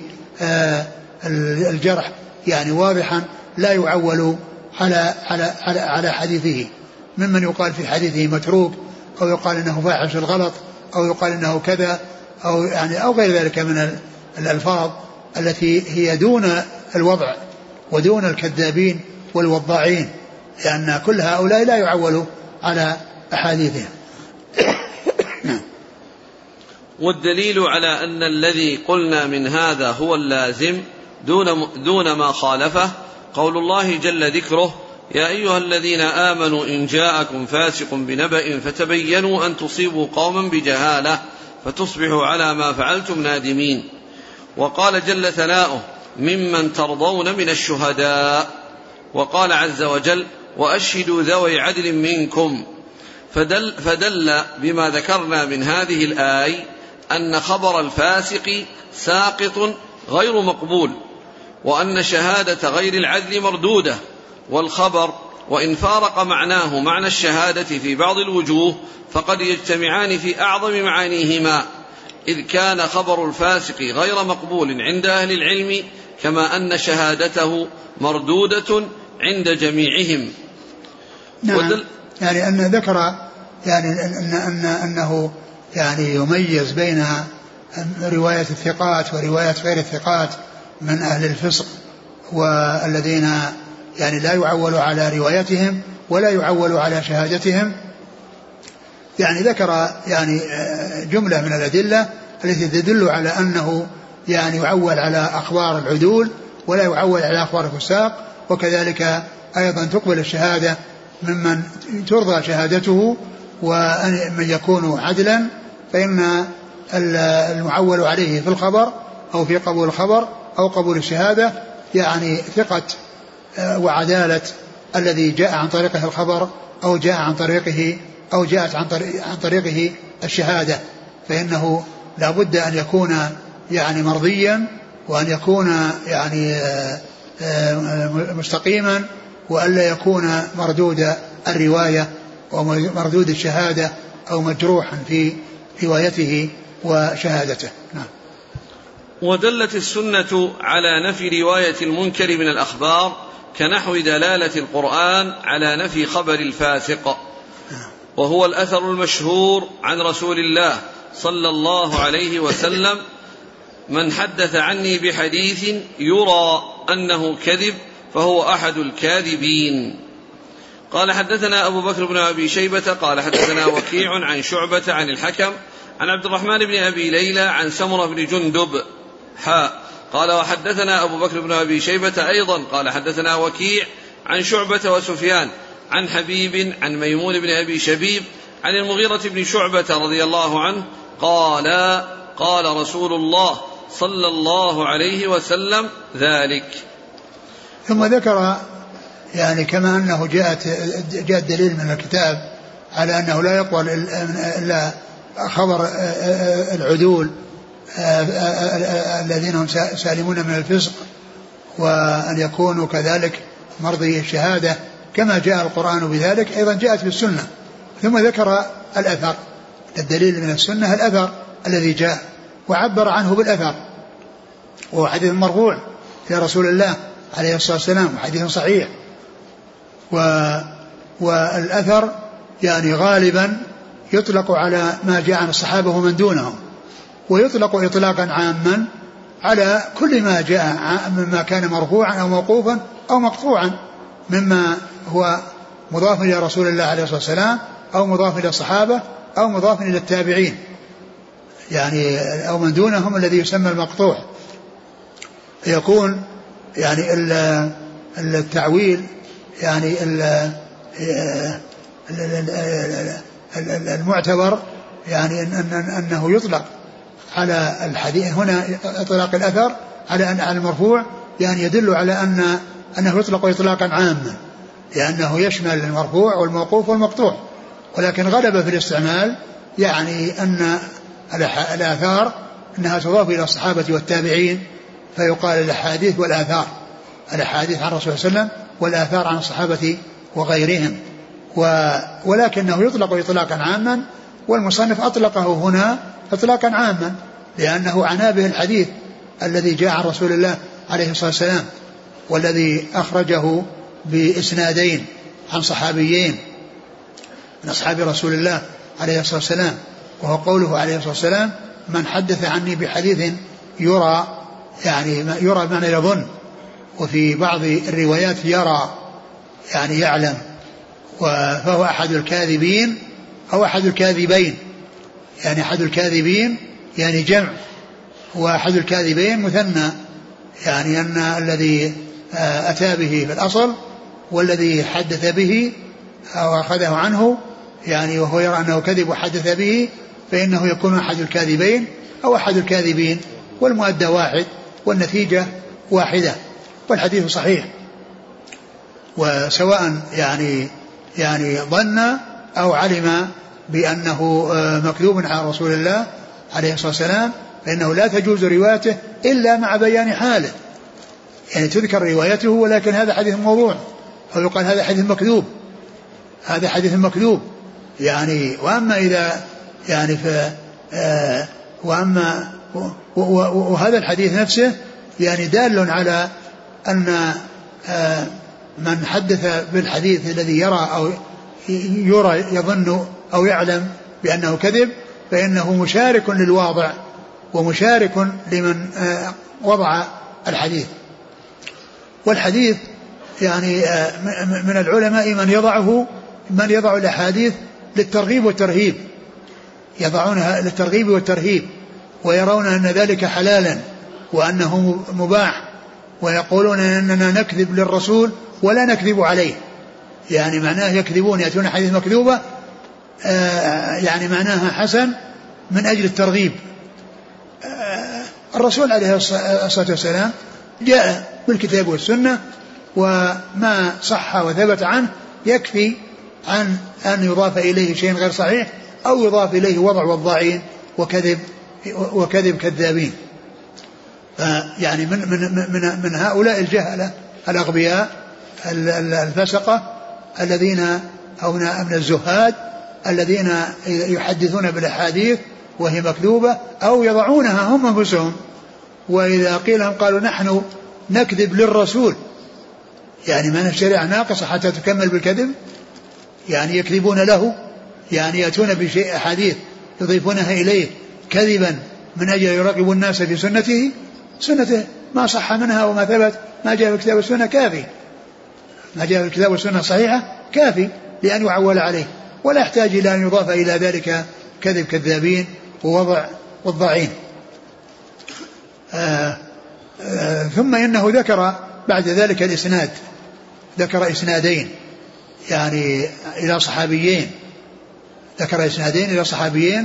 الجرح يعني واضحا لا يعول على على على, على حديثه، ممن يقال في حديثه متروك أو يقال إنه فاحش الغلط أو يقال إنه كذا أو يعني أو غير ذلك من الألفاظ التي هي دون الوضع ودون الكذابين والوضاعين، لأن كل هؤلاء لا يعولوا على أحاديثهم. والدليل على أن الذي قلنا من هذا هو اللازم دون, دون ما خالفه قول الله جل ذكره يا أيها الذين آمنوا إن جاءكم فاسق بنبأ فتبينوا أن تصيبوا قوما بجهالة فتصبحوا على ما فعلتم نادمين. وقال جل ثناؤه ممن ترضون من الشهداء. وقال عز وجل وأشهدوا ذوي عدل منكم. فدل, فدل بما ذكرنا من هذه الآية أن خبر الفاسق ساقط غير مقبول، وأن شهادة غير العدل مردودة، والخبر وإن فارق معناه معنى الشهادة في بعض الوجوه فقد يجتمعان في أعظم معانيهما، إذ كان خبر الفاسق غير مقبول عند أهل العلم كما أن شهادته مردودة عند جميعهم. نعم. ودل... يعني أن ذكر يعني أن أن أنه يعني يميز بين رواية الثقات ورواية غير الثقات من أهل الفسق والذين يعني لا يعول على روايتهم ولا يعول على شهادتهم. يعني ذكر يعني جملة من الأدلة التي تدل على أنه يعني يعول على أخبار العدول ولا يعول على أخبار الفساق. وكذلك أيضا تقبل الشهادة ممن ترضى شهادته ومن يكون عدلا، فإن المعول عليه في الخبر أو في قبول الخبر أو قبول الشهادة يعني ثقة وعدالة الذي جاء عن طريقه الخبر أو جاء عن طريقه أو جاءت عن طريق عن طريقه الشهادة، فإنه لا بد أن يكون يعني مرضيا وأن يكون يعني مستقيما وألا يكون مردود الرواية ومردود الشهادة أو مجروحا في روايته وشهادته. نعم. ودلت السنة على نفي رواية المنكر من الأخبار كنحو دلالة القرآن على نفي خبر الفاسق، وهو الأثر المشهور عن رسول الله صلى الله عليه وسلم: من حدث عني بحديث يرى أنه كذب فهو أحد الكاذبين. قال حدثنا أبو بكر بن أبي شيبة قال حدثنا وكيع عن شعبة عن الحكم عن عبد الرحمن بن أبي ليلى عن سمرة بن جندب حاء. قال وحدثنا أبو بكر بن أبي شيبة أيضا قال حدثنا وكيع عن شعبة وسفيان عن حبيب عن ميمون بن أبي شبيب عن المغيرة بن شعبة رضي الله عنه قال قال رسول الله صلى الله عليه وسلم ذلك. ثم ذكر يعني كما أنه جاءت جاء دليل من الكتاب على أنه لا يقبل إلا خبر العدول الذين هم سالمون من الفسق، وأن يكونوا كذلك مرضي الشهادة كما جاء القرآن بذلك، أيضا جاءت في السنة. ثم ذكر الأثر، الدليل من السنة الأثر الذي جاء وعبر عنه بالأثر، وهو حديث مرفوع في رسول الله عليه الصلاة والسلام وحديث صحيح. و والأثر يعني غالبا يطلق على ما جاء عن الصحابة ومن دونهم، ويطلق إطلاقا عاما على كل ما جاء مما كان مرفوعا أو موقوفا أو مقطوعا مما هو مضاف إلى رسول الله عليه الصلاة والسلام أو مضاف إلى الصحابة أو مضاف إلى التابعين، يعني أو من دونهم الذي يسمى المقطوع. يكون يعني التعويل يعني المعتبر يعني أنه يطلق على الحديث هنا إطلاق الأثر على أن المرفوع يعني يدل على أن أنه يطلق إطلاقا عاما، لأنه يشمل المرفوع والموقوف والمقطوع، ولكن غلب في الاستعمال يعني أن الآثار أنها تضاف إلى الصحابة والتابعين، فيقال الأحاديث والآثار، الأحاديث عن الرسول صلى الله عليه وسلم والآثار عن الصحابة وغيرهم، ولكنه يطلق إطلاقا عاما، والمصنف أطلقه هنا إطلاقا عاما لأنه عنى به الحديث الذي جاء عن رسول الله عليه الصلاة والسلام والذي أخرجه بإسنادين عن صحابيين من أصحاب رسول الله عليه الصلاة والسلام، وهو قوله عليه الصلاة والسلام: من حدث عني بحديث يرى، يعني يرى بمعنى يظن، وفي بعض الروايات يرى يعني يعلم، فهو أحد الكاذبين أو أحد الكاذبين، يعني أحد الكاذبين يعني جمع، وأحد الكاذبين مثنى، يعني أن الذي أتى به في الأصل والذي حدث به أو أخذه عنه يعني وهو يرى أنه كذب وحدث به، فإنه يكون أحد الكاذبين أو أحد الكاذبين، والمؤدى واحد والنتيجة واحدة، والحديث صحيح. وسواء يعني يعني ظن أو علم بأنه مكذوب على رسول الله عليه الصلاة والسلام، فإنه لا تجوز روايته إلا مع بيان حاله، يعني تذكر روايته ولكن هذا حديث موضوع، أو يقال هذا حديث مكذوب، هذا حديث مكذوب يعني. وأما إذا يعني ف آه وأما وهذا الحديث نفسه يعني دال على أن آه من حدث بالحديث الذي يرى أو يرى يظن أو يعلم بأنه كذب فإنه مشارك للواضع ومشارك لمن آه وضع الحديث. والحديث يعني من العلماء من يضعه من يضع الأحاديث للترغيب والترهيب، يضعونها للترغيب والترهيب ويرون أن ذلك حلالا وأنه مباح، ويقولون أننا نكذب للرسول ولا نكذب عليه، يعني معناه يكذبون يأتون حديث مكذوبة يعني معناها حسن من أجل الترغيب. الرسول عليه الصلاة والسلام جاء بالكتاب والسنة، وما صح وثبت عنه يكفي عن أن يضاف إليه شيء غير صحيح أو يضاف إليه وضع وضاعين وكذب وكذب كذابين. يعني من, من, من, من هؤلاء الجهلة الأغبياء الفسقة الذين أو من الزهاد الذين يحدثون بالأحاديث وهي مكذوبة أو يضعونها هم أنفسهم، وإذا قيل لهم قالوا نحن نكذب للرسول، يعني ما الشريعة ناقصة حتى تكمل بالكذب، يعني يكذبون له، يعني يأتون بشيء أحاديث يضيفونها إليه كذبا من أجل يراقبوا الناس في سنته سنته ما صح منها وما ثبت ما جاء في الكتاب والسنة كافي، ما جاء في الكتاب والسنة صحيحة كافي لأن يعول عليه، ولا يحتاج إلى أن يضاف إلى ذلك كذب كذابين ووضع وضاعين. آآ آآ ثم إنه ذكر بعد ذلك الإسناد، ذكر إسنادين يعني إلى صحابيين، ذكر إسنادين إلى صحابيين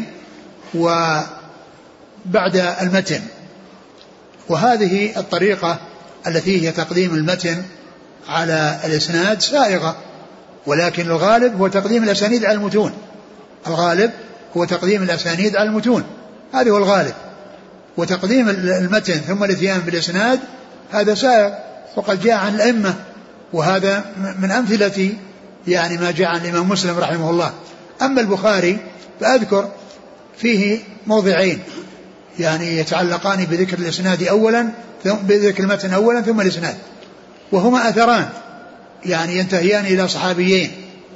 وبعد المتن. وهذه الطريقة التي هي تقديم المتن على الإسناد سائغة، ولكن الغالب هو تقديم الأسانيد على المتون، الغالب هو تقديم الأسانيد على المتون، هذا هو الغالب. وتقديم المتن ثم الاتيان بالإسناد هذا سائغ، وقد جاء عن الأئمة، وهذا من أمثلة يعني ما جاء عن الإمام مسلم رحمه الله. أما البخاري فأذكر فيه موضعين يعني يتعلقان بذكر الإسناد أولا ثم بذكر المتن أولا ثم الإسناد، وهما أثران يعني ينتهيان إلى صحابيين.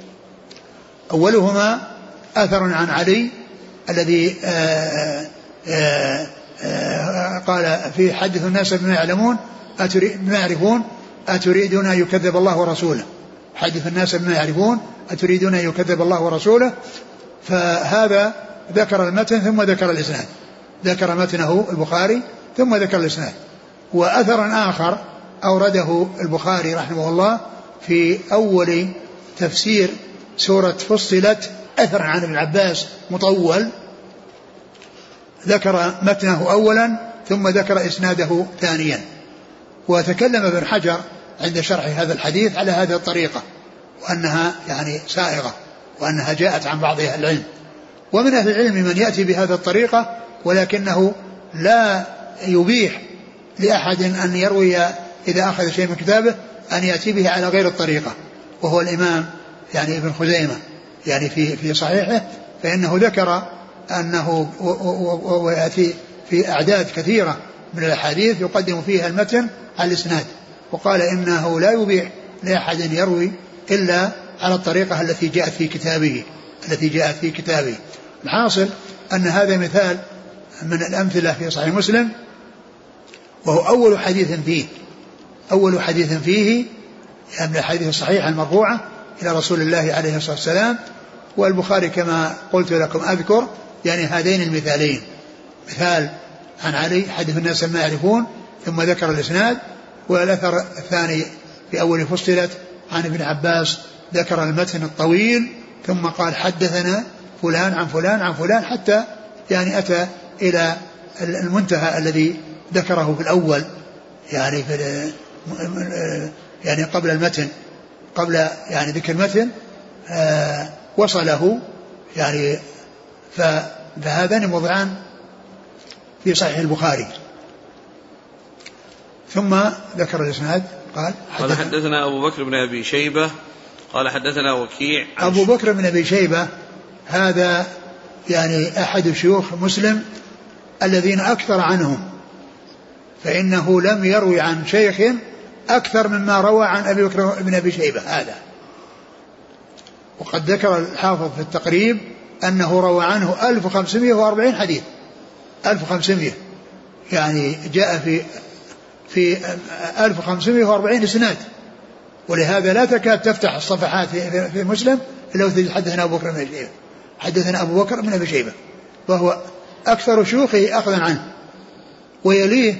أولهما أثر عن علي الذي آآ آآ آآ قال في حدث الناس بما يعلمون بما يعرفون أتريدون أن يكذب الله ورسوله، حدث الناس بما يعرفون أتريدون أن يكذب الله ورسوله. فهذا ذكر المتن ثم ذكر الإسناد، ذكر متنه البخاري ثم ذكر الإسناد. وأثر آخر أورده البخاري رحمه الله في أول تفسير سورة فصلت، أثر عن ابن عباس مطول، ذكر متنه أولا ثم ذكر إسناده ثانيا. وتكلم ابن حجر عند شرح هذا الحديث على هذه الطريقة، وأنها يعني سائغة، وأنها جاءت عن بعض أهل العلم. ومن أهل العلم من يأتي بهذه الطريقة ولكنه لا يبيح لأحد أن يروي إذا أخذ شيء من كتابه أن يأتي به على غير الطريقة، وهو الإمام يعني ابن خزيمة يعني في في صحيحه، فإنه ذكر أنه ويأتي في أعداد كثيرة من الأحاديث يقدم فيها المتن على الإسناد، وقال إنه لا يبيح لأحد يروي إلا على الطريقة التي جاءت في كتابه التي جاءت في كتابه. الحاصل أن هذا مثال من الأمثلة في صحيح مسلم، وهو أول حديث فيه أول حديث فيه من الحديث الصحيحة المرفوعة إلى رسول الله عليه الصلاة والسلام. والبخاري كما قلت لكم أذكر يعني هذين المثالين، مثال عن علي حدث الناس ما يعرفون ثم ذكر الإسناد، والأثر الثاني في أول فصلت عن ابن عباس ذكر المتن الطويل ثم قال حدثنا فلان عن فلان عن فلان حتى يعني أتى إلى المنتهى الذي ذكره في الأول يعني في يعني قبل المتن قبل يعني ذكر المتن آه وصله يعني. فهذان موضعان في صحيح البخاري. ثم ذكر الإسناد قال قال حدثنا أبو بكر بن أبي شيبة قال حدثنا وكيع. أبو بكر بن أبي شيبة هذا يعني أحد شيوخ مسلم الذين أكثر عنهم، فإنه لم يروي عن شيخ أكثر مما روى عن أبي بكر بن أبي شيبة هذا. وقد ذكر الحافظ في التقريب أنه روى عنه ألف وخمسمائة وأربعين حديث، ألف وخمسمائة يعني جاء في في ألف وخمسمائة وأربعين إسناد، ولهذا لا تكاد تفتح الصفحات في, في مسلم إلا وتجد حدثنا أبو بكر بن أبي شيبة حدثنا أبو بكر بن أبي شيبة، وهو أكثر شيوخه أخذا عنه، ويليه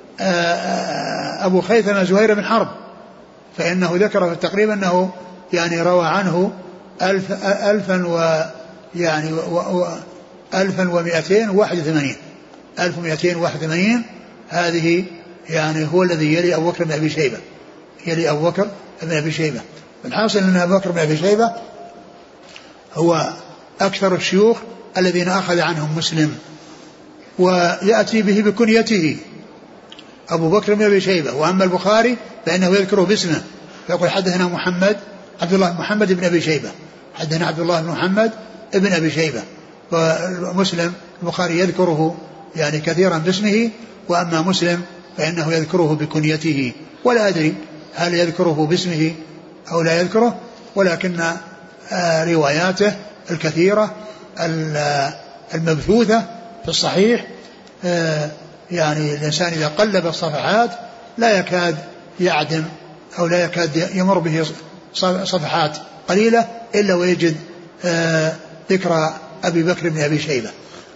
أبو خيثمة زهير بن حرب، فإنه ذكر في التقريب أنه يعني روى عنه ألف ألفا و يعني ألفا ومئتين وواحد وثمانين ألف ومئتين وواحد وثمانين. هذه يعني هو الذي يلي أبو بكر بن أبي شيبة يلي أبو بكر بن أبي شيبة. الحاصل أن أبو بكر بن أبي شيبة هو أكثر الشيوخ الذين أخذ عنهم مسلم، ويأتي به بكنيته أبو بكر بن أبي شيبة. وأما البخاري فإنه يذكره باسمه فيقول حدثنا محمد عبد الله محمد بن أبي شيبة حدثنا عبد الله بن محمد بن أبي شيبة. ومسلم البخاري يذكره يعني كثيرا باسمه، وأما مسلم فإنه يذكره بكنيته، ولا أدري هل يذكره باسمه أو لا يذكره، ولكن رواياته الكثيرة المبثوثة في الصحيح يعني الإنسان إذا قلب الصفحات لا يكاد يعدم أو لا يكاد يمر به صفحات قليلة إلا ويجد ذكر أبي بكر بن أبي شيبة.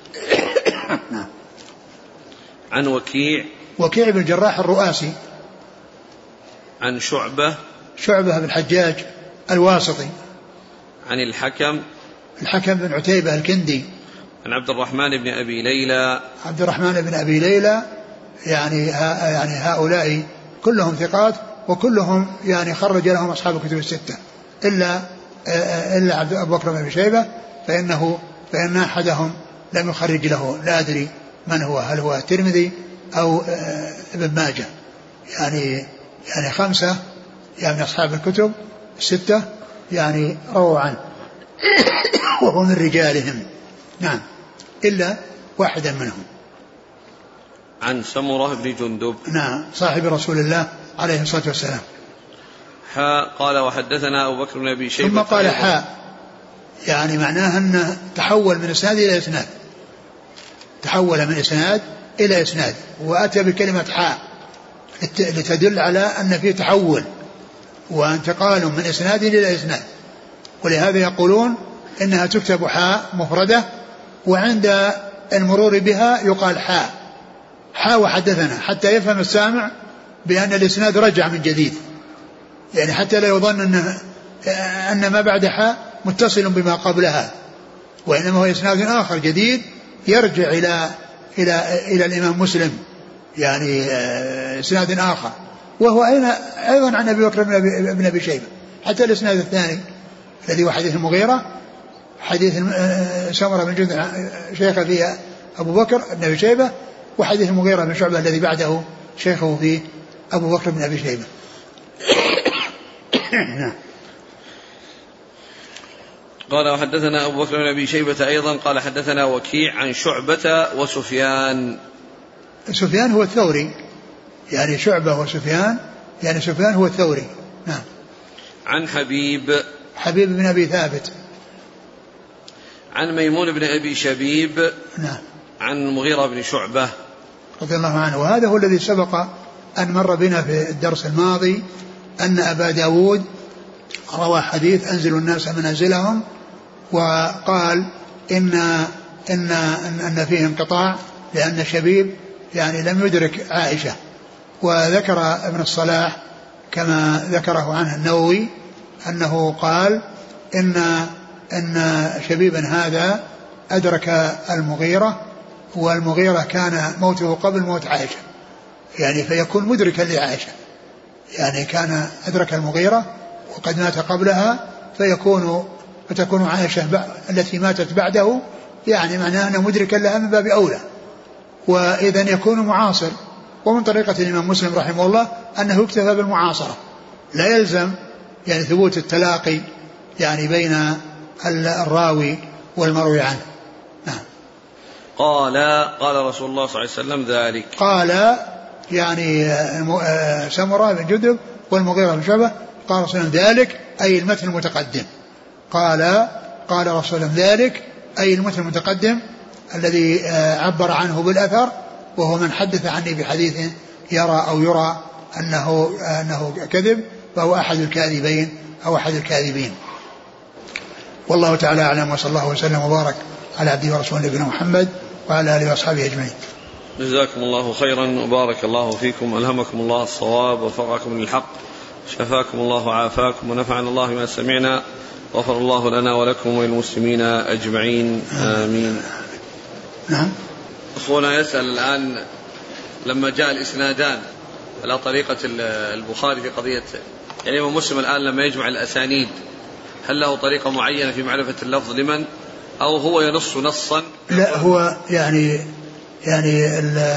عن وكيع وكيع بن الجراح الرؤاسي. عن شعبة شعبة بن الحجاج الواسطي. عن الحكم الحكم بن عتيبة الكندي. عن عبد الرحمن بن أبي ليلى عبد الرحمن بن أبي ليلى يعني ها يعني هؤلاء كلهم ثقات، وكلهم يعني خرج لهم أصحاب الكتب الستة إلا إلا عبد أبو بكر بن أبي شيبة، فإنه فإن أحدهم لم يخرج له، لا أدري من هو، هل هو الترمذي أو ابن ماجه، يعني يعني خمسة يعني أصحاب الكتب الستة يعني رووا عنه وهو من رجالهم، نعم، إلا واحدا منهم. عن سمرة بن جندب، نعم، صاحب رسول الله عليه الصلاة والسلام. حاء قال وحدثنا أبو بكر بن أبي شيبة ثم قال حاء، يعني معناها أنه تحول من إسناد إلى إسناد، تحول من إسناد إلى إسناد، وأتى بكلمة حاء لتدل على أن فيه تحول وانتقال من إسناد إلى إسناد، ولهذا يقولون إنها تكتب حاء مفردة، وعند المرور بها يقال حاء حاء وحدثنا، حتى يفهم السامع بأن الإسناد رجع من جديد، يعني حتى لا يظن أن أن ما بعد حاء متصل بما قبلها، وإنما هو إسناد آخر جديد يرجع إلى إلى إلى الإمام مسلم، يعني إسناد آخر، وهو أيضا عن أبي بكر بن أبي شيبة. حتى الإسناد الثاني الذي هو حديث المغيرة، حديث سمرة بن جندب شيخه فيه أبو بكر بن أبي شيبة، وحديث المغيرة بن شعبة الذي بعده شيخه فيه أبو بكر بن أبي شيبة. قال وحدثنا أبو بكر بن أبي شيبة أيضا قال حدثنا وكيع عن شعبة وسفيان. سفيان هو الثوري، يعني شعبة وسفيان، يعني سفيان هو الثوري، نعم. عن حبيب حبيب بن أبي ثابت. عن ميمون بن أبي شبيب، نعم. عن المغيرة بن شعبة رضي الله عنه. وهذا هو الذي سبق أن مر بنا في الدرس الماضي، أن أبا داود روى حديث أنزلوا الناس منازلهم، وقال إن إن أن فيه انقطاع لأن شبيب يعني لم يدرك عائشة. وذكر ابن الصلاح كما ذكره عنه النووي أنه قال إن إن شبيبا هذا أدرك المغيرة، والمغيرة كان موته قبل موت عائشة، يعني فيكون مدركا لعائشة، يعني كان أدرك المغيرة وقد مات قبلها، فيكون فتكون عائشة التي ماتت بعده، يعني معناه أنه مدركا لها من باب أولى، وإذا يكون معاصر. ومن طريقة الإمام مسلم رحمه الله أنه اكتفى بالمعاصرة، لا يلزم يعني ثبوت التلاقي يعني بين الراوي والمروي عنه، نعم. قال قال رسول الله صلى الله عليه وسلم ذلك، قال يعني سمرة بن جندب والمغيرة بن شعبة، قال رسول الله ذلك أي المتن المتقدم. قال قال رسول الله ذلك أي المتن المتقدم الذي عبر عنه بالأثر، وهو من حدث عني بحديث يرى أو يرى أنه, أنه كذب، فهو أحد الكاذبين أو أحد الكاذبين. والله تعالى أعلم، وصلى الله وسلم وبارك على عبده ورسوله نبينا محمد وعلى آله وأصحابه أجمعين. جزاكم الله خيرا وبارك الله فيكم، ألهمكم الله الصواب ووفقكم للحق، شفاكم الله وعافاكم، ونفعنا الله ما سمعنا، غفر الله لنا ولكم وللمسلمين أجمعين، آمين. نعم. أخونا يسأل الآن، لما جاء الإسنادان على طريقة البخاري في قضية، يعني هو مسلم الآن لما يجمع الأسانيد هل له طريقة معينة في معرفة اللفظ لمن، أو هو ينص نصا؟ لا، هو يعني يعني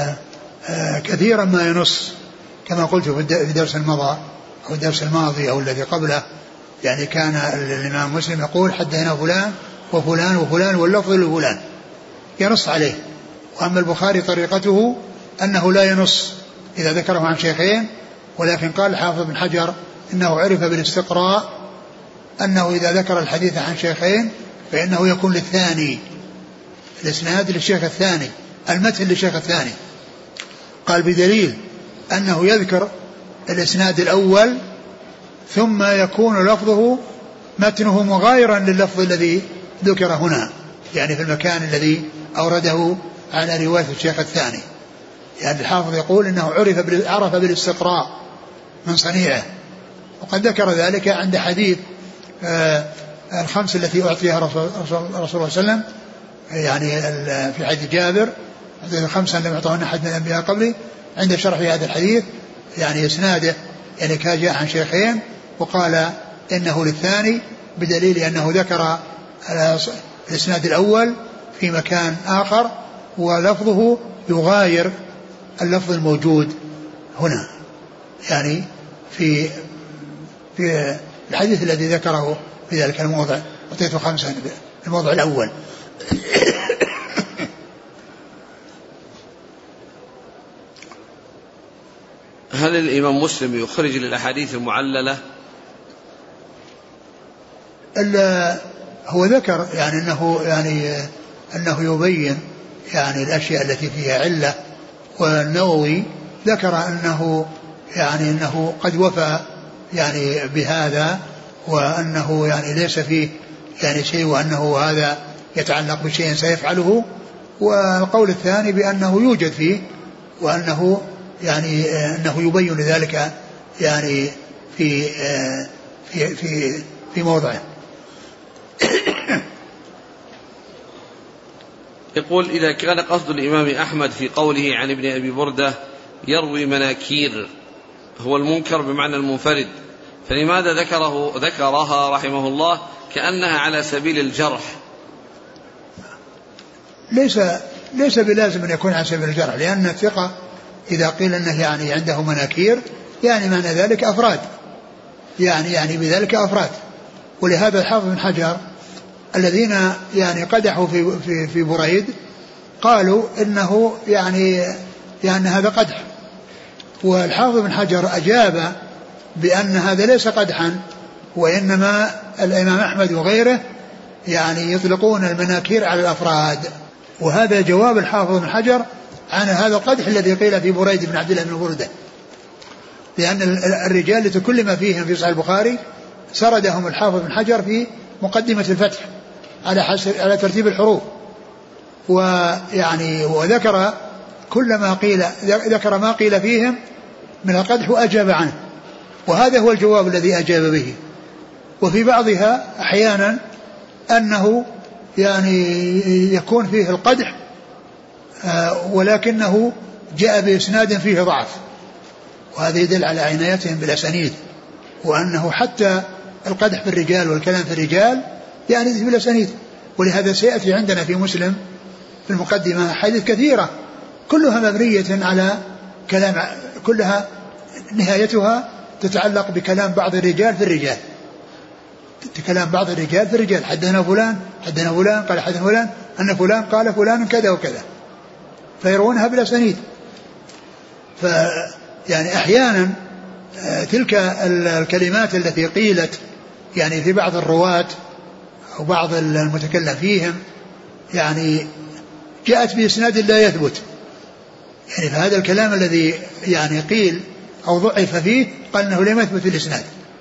كثيرا ما ينص كما قلت في الدرس الماضي أو الدرس الماضي أو الذي قبله، يعني كان الإمام مسلم يقول حدثنا فلان وفلان وفلان واللفظ لفلان ينص عليه. وأما البخاري طريقته أنه لا ينص إذا ذكره عن شيخين، ولكن قال الحافظ بن حجر إنه عرف بالاستقراء أنه إذا ذكر الحديث عن شيخين فإنه يكون للثاني، الإسناد للشيخ الثاني، المتن للشيخ الثاني. قال بدليل أنه يذكر الإسناد الأول ثم يكون لفظه متنه مغايرا لللفظ الذي ذكر هنا، يعني في المكان الذي أورده على رواية الشيخ الثاني. يعني الحافظ يقول إنه عرف عرف بالاستقراء من صنيعه، وقد ذكر ذلك عند حديث آه الخمس التي أعطيها رسول الله صلى الله عليه وسلم، يعني في حديث جابر الخمسة لم يعطوهن أحد من الأنبياء قبلي، عند شرح هذا الحديث يعني إسناده يعني كان جاء عن شيخين وقال إنه للثاني، بدليل أنه ذكر الإسناد الأول في مكان آخر ولفظه يغاير اللفظ الموجود هنا، يعني في في الحديث الذي ذكره في ذلك الموضع أعطيته خمسة الموضع الأول. هل الإمام مسلم يخرج للأحاديث المعللة؟ هو ذكر يعني أنه يعني أنه يبين يعني الأشياء التي فيها علة، والنووي ذكر أنه يعني أنه قد وفى يعني بهذا، وأنه يعني ليس فيه يعني شيء، وأنه هذا يتعلق بشيء سيفعله. والقول الثاني بأنه يوجد فيه، وأنه يعني أنه يبين ذلك يعني في في في في موضعه. يقول إذا كان قصد الإمام أحمد في قوله عن ابن أبي بردة يروي مناكير هو المنكر بمعنى المنفرد، فلماذا ذكره ذكرها رحمه الله كأنها على سبيل الجرح؟ ليس ليس بلازم أن يكون على سبيل الجرح، لأن الثقة إذا قيل أنه يعني عنده مناكير يعني معنى ذلك أفراد، يعني يعني بذلك أفراد. ولهذا الحافظ بن حجر الذين يعني قدحوا في في في بريد قالوا إنه يعني يعني هذا قدح، والحافظ بن حجر أجاب بأن هذا ليس قدحا، وإنما الإمام أحمد وغيره يعني يطلقون المناكير على الأفراد. وهذا جواب الحافظ بن حجر عن هذا القدح الذي قيل في بريد بن عبد الله بن بردة، لأن الرجال لكل ما فيهم في صحيح البخاري سردهم الحافظ بن حجر في مقدمة الفتح على على ترتيب الحروف، ويعني وذكر كل ما قيل، ذكر ما قيل فيهم من القدح وأجاب عنه، وهذا هو الجواب الذي أجاب به. وفي بعضها أحيانا أنه يعني يكون فيه القدح ولكنه جاء بإسناد فيه ضعف، وهذا يدل على عنايتهم بالأسانيد، وأنه حتى القدح في الرجال والكلام في الرجال يعني في الأسانيد. ولهذا سيأتي عندنا في مسلم في المقدمة حديث كثيرة كلها مبنية على كلام، كلها نهايتها تتعلق بكلام بعض الرجال في الرجال، كلام بعض الرجال في الرجال، حدثنا فلان حدثنا فلان قال حدثنا فلان أن فلان قال فلان كذا وكذا، فيرونها بالأسانيد. فيعني أحيانا تلك الكلمات التي قيلت يعني في بعض الرواة أو بعض المتكلم فيهم يعني جاءت بإسناد لا يثبت، يعني فهذا الكلام الذي يعني قيل أو ضعف فيه قال أنه لم يثبت في الإسناد،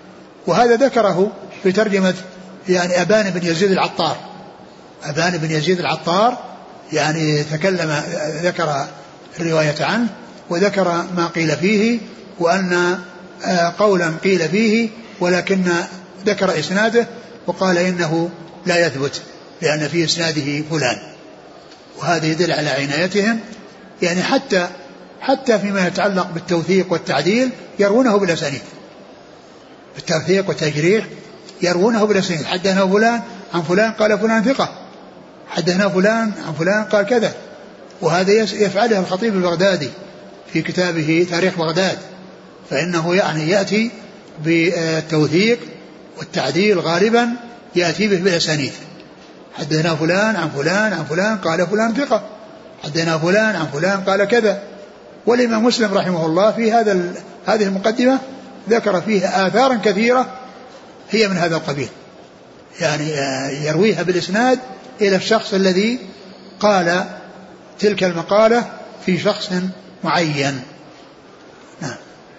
وهذا ذكره في ترجمة يعني أبان بن يزيد العطار. أبان بن يزيد العطار يعني تكلم ذكر الرواية عنه وذكر ما قيل فيه، وأن قولا قيل فيه ولكن ذكر إسناده وقال إنه لا يثبت لأن في إسناده فلان. وهذا يدل على عنايتهم يعني حتى حتى فيما يتعلق بالتوثيق والتعديل يروونه بالأسانيد، التوثيق والتجريح يروونه بالأسانيد. حدثنا فلان عن فلان قال فلان ثقة، حدثنا فلان عن فلان قال كذا. وهذا يفعله الخطيب البغدادي في كتابه تاريخ بغداد، فإنه يعني يأتي بالتوثيق والتعديل غالبا يأتي به بالأسانيد. حدثنا فلان عن فلان عن فلان قال فلان ثقة، حدثنا فلان عن فلان قال كذا. والإمام مسلم رحمه الله في هذا هذه المقدمة ذكر فيها آثارا كثيرة هي من هذا القبيل، يعني يرويها بالإسناد إلى الشخص الذي قال تلك المقالة في شخص معين. نعم.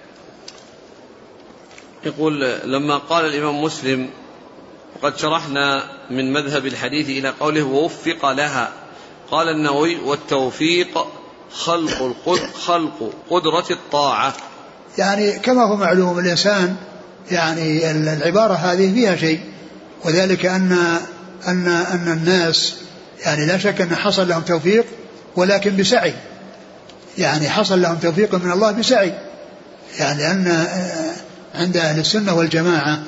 يقول لما قال الإمام مسلم وقد شرحنا من مذهب الحديث إلى قوله ووفق لها، قال النووي والتوفيق خلق القدر خلق قدرة الطاعة. يعني كما هو معلوم الإنسان يعني العبارة هذه فيها شيء، وذلك أن أن أن الناس يعني لا شك أن حصل لهم توفيق ولكن بسعي، يعني حصل لهم توفيق من الله بسعي، يعني أن عند أهل السنة والجماعة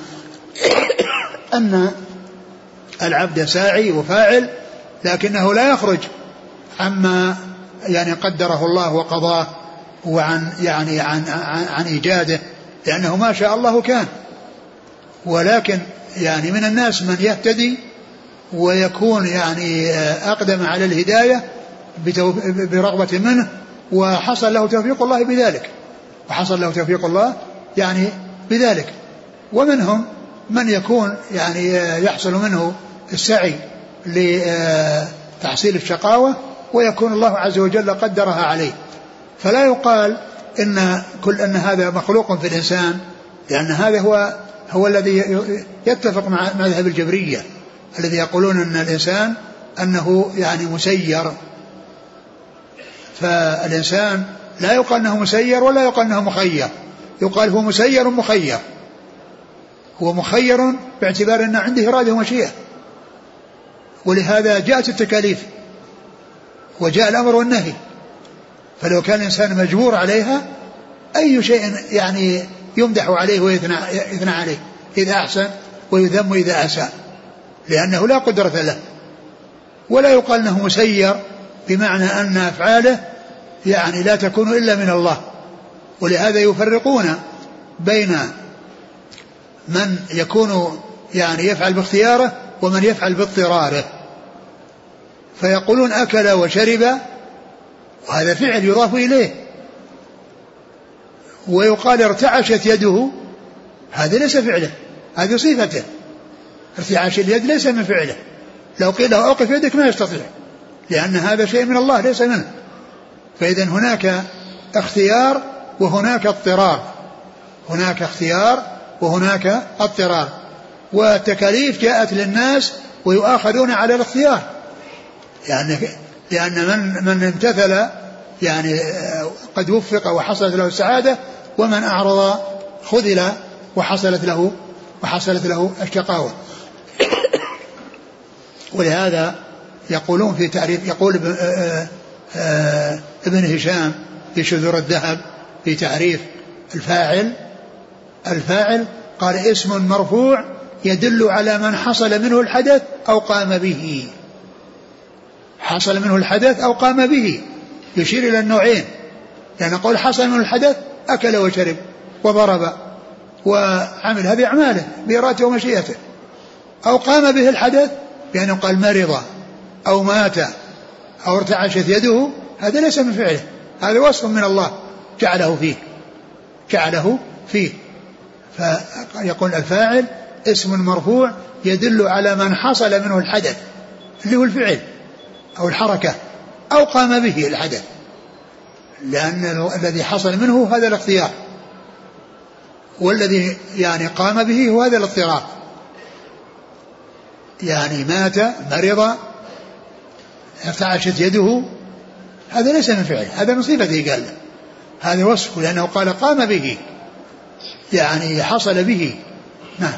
أن العبد ساعي وفاعل لكنه لا يخرج عما يعني قدره الله وقضاه وعن يعني عن, عن, عن إيجاده، لأنه ما شاء الله كان. ولكن يعني من الناس من يهتدي ويكون يعني أقدم على الهداية برغبة منه وحصل له توفيق الله بذلك، وحصل له توفيق الله يعني بذلك. ومنهم من يكون يعني يحصل منه السعي لتحصيل الشقاوة ويكون الله عز وجل قدرها عليه. فلا يقال إن كل أن هذا مخلوق في الإنسان، لأن هذا هو هو الذي يتفق مع مذهب الجبرية الذي يقولون أن الإنسان أنه يعني مسير. فالإنسان لا يقال أنه مسير ولا يقال أنه مخير، يقال هو مسير مخير، هو مخير باعتبار أن عنده إرادة ومشيئة. ولهذا جاءت التكاليف وجاء الأمر والنهي، فلو كان الإنسان مجبور عليها أي شيء يعني يمدح عليه ويثنى عليه إذا أحسن ويذم إذا أساء، لأنه لا قدرة له. ولا يقال أنه مسير بمعنى أن أفعاله يعني لا تكون إلا من الله. ولهذا يفرقون بين من يكون يعني يفعل باختياره ومن يفعل باضطراره، فيقولون أكل وشرب وهذا فعل يضاف إليه، ويقال ارتعشت يده هذا ليس فعله، هذه صفته. ارتعاش اليد ليس من فعله، لو قيل له أوقف يدك ما يستطيع، لأن هذا شيء من الله ليس منه. فإذن هناك اختيار وهناك اضطرار، هناك اختيار وهناك اضطرار. والتكاليف جاءت للناس ويؤاخذون على الاختيار، يعني لأن من من امتثل يعني قد وفق وحصلت له السعادة، ومن أعرض خذل وحصلت له وحصلت له الشقاوة. ولهذا يقولون في تعريف، يقول ابن هشام في شذور الذهب في تعريف الفاعل، الفاعل قال اسم مرفوع يدل على من حصل منه الحدث أو قام به، حصل منه الحدث أو قام به، يشير إلى النوعين، لأن قول حصل منه الحدث أكل وشرب وضرب وعمل هذه أعماله بإرادته ومشيئته، أو قام به الحدث بأنه قال مرض أو مات أو ارتعشت يده، هذا ليس من فعله، هذا وصف من الله جعله فيه جعله فيه فيقول الفاعل اسم مرفوع يدل على من حصل منه الحدث اللي هو الفعل أو الحركة أو قام به الحدث، لأن الذي حصل منه هذا الاختيار. والذي يعني قام به هو هذا الاضطراب، يعني مات مرض ارتعشت يده، هذا ليس من فعله، هذا من صفته قال هذا وصفه، لأنه قال قام به يعني حصل به. نعم.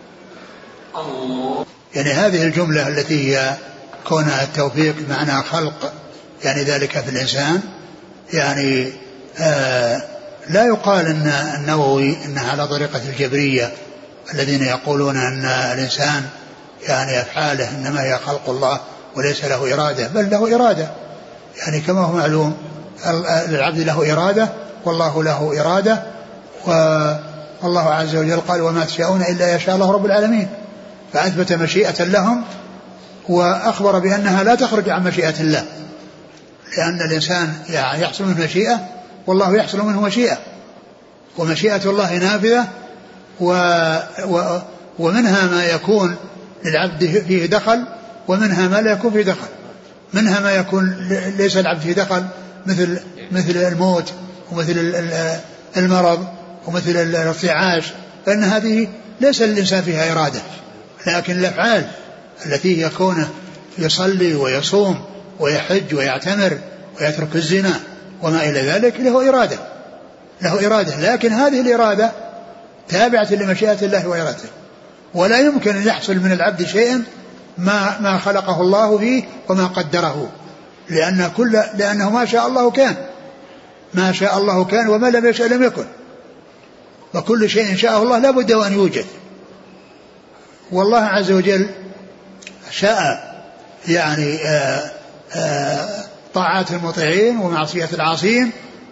يعني هذه الجملة التي هي كونها التوفيق معنى خلق يعني ذلك في الإنسان، يعني آه لا يقال أن النووي إنها على طريقة الجبرية الذين يقولون أن الإنسان يعني أفعاله إنما هي خلق الله وليس له إرادة، بل له إرادة، يعني كما هو معلوم للعبد له إرادة والله له إرادة، والله عز وجل قال وما تشاءون إلا يشاء الله رب العالمين، فأثبت مشيئة لهم وأخبر بأنها لا تخرج عن مشيئة الله، لأن الإنسان يعني يحصل منه مشيئة والله يحصل منه مشيئة، ومشيئة الله نافذة، و و ومنها ما يكون للعبد فيه دخل ومنها ما لا يكون فيه دخل، منها ما يكون ليس العبد فيه دخل مثل مثل الموت ومثل المرض ومثل الارتعاش، فإن هذه ليس للإنسان فيها إرادة، لكن الأفعال التي يكون يصلي ويصوم ويحج ويعتمر ويترك الزنا وما إلى ذلك له إرادة، له إرادة، لكن هذه الإرادة تابعة لمشيئة الله وإرادته، ولا يمكن أن يحصل من العبد شيء ما ما خلقه الله فيه وما قدره، لأن كل لأنه ما شاء الله كان، ما شاء الله كان وما لم يشاء لم يكن، وكل شيء شاءه الله لا بد وأن يوجد. والله عز وجل شاء يعني آآ آآ طاعات المطيعين ومعصية العاصين،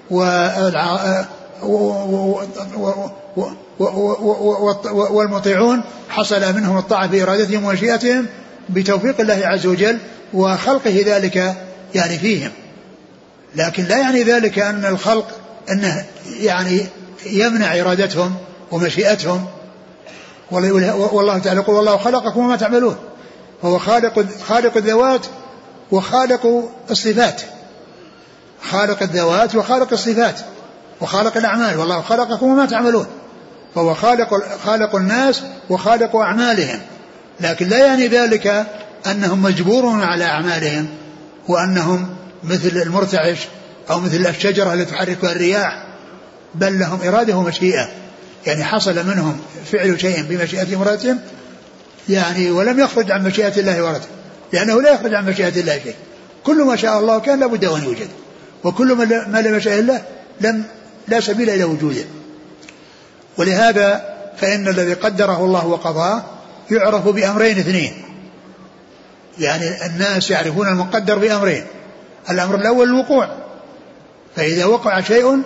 والمطيعون حصل منهم الطاعة بإرادتهم ومشيئتهم بتوفيق الله عز وجل وخلقه ذلك يعني فيهم، لكن لا يعني ذلك أن الخلق أنه يعني يمنع إرادتهم ومشيئتهم، والله تعالى يقول والله خلقكم وما تعملون، فهو خالق خالق الذوات وخالق الصفات، خالق الذوات وخالق الصفات وخالق الأعمال، والله خلقكم وما تعملون، فهو خالق خالق الناس وخالق أعمالهم، لكن لا يعني ذلك أنهم مجبورون على أعمالهم وأنهم مثل المرتعش أو مثل الشجرة التي تحركها الرياح، بل لهم إرادة ومشيئة، يعني حصل منهم فعل شيء بمشيئتهم وإرادتهم يعني ولم يخرج عن مشيئة الله وإرادته، لأنه لا يخرج عن مشيئة الله شيء، كل ما شاء الله كان لابد أن يوجد، وكل ما لم يشاء الله لم لا سبيل إلى وجوده. ولهذا فإن الذي قدره الله وقضاه يعرف بأمرين اثنين، يعني الناس يعرفون المقدر بأمرين، الأمر الأول الوقوع، فإذا وقع شيء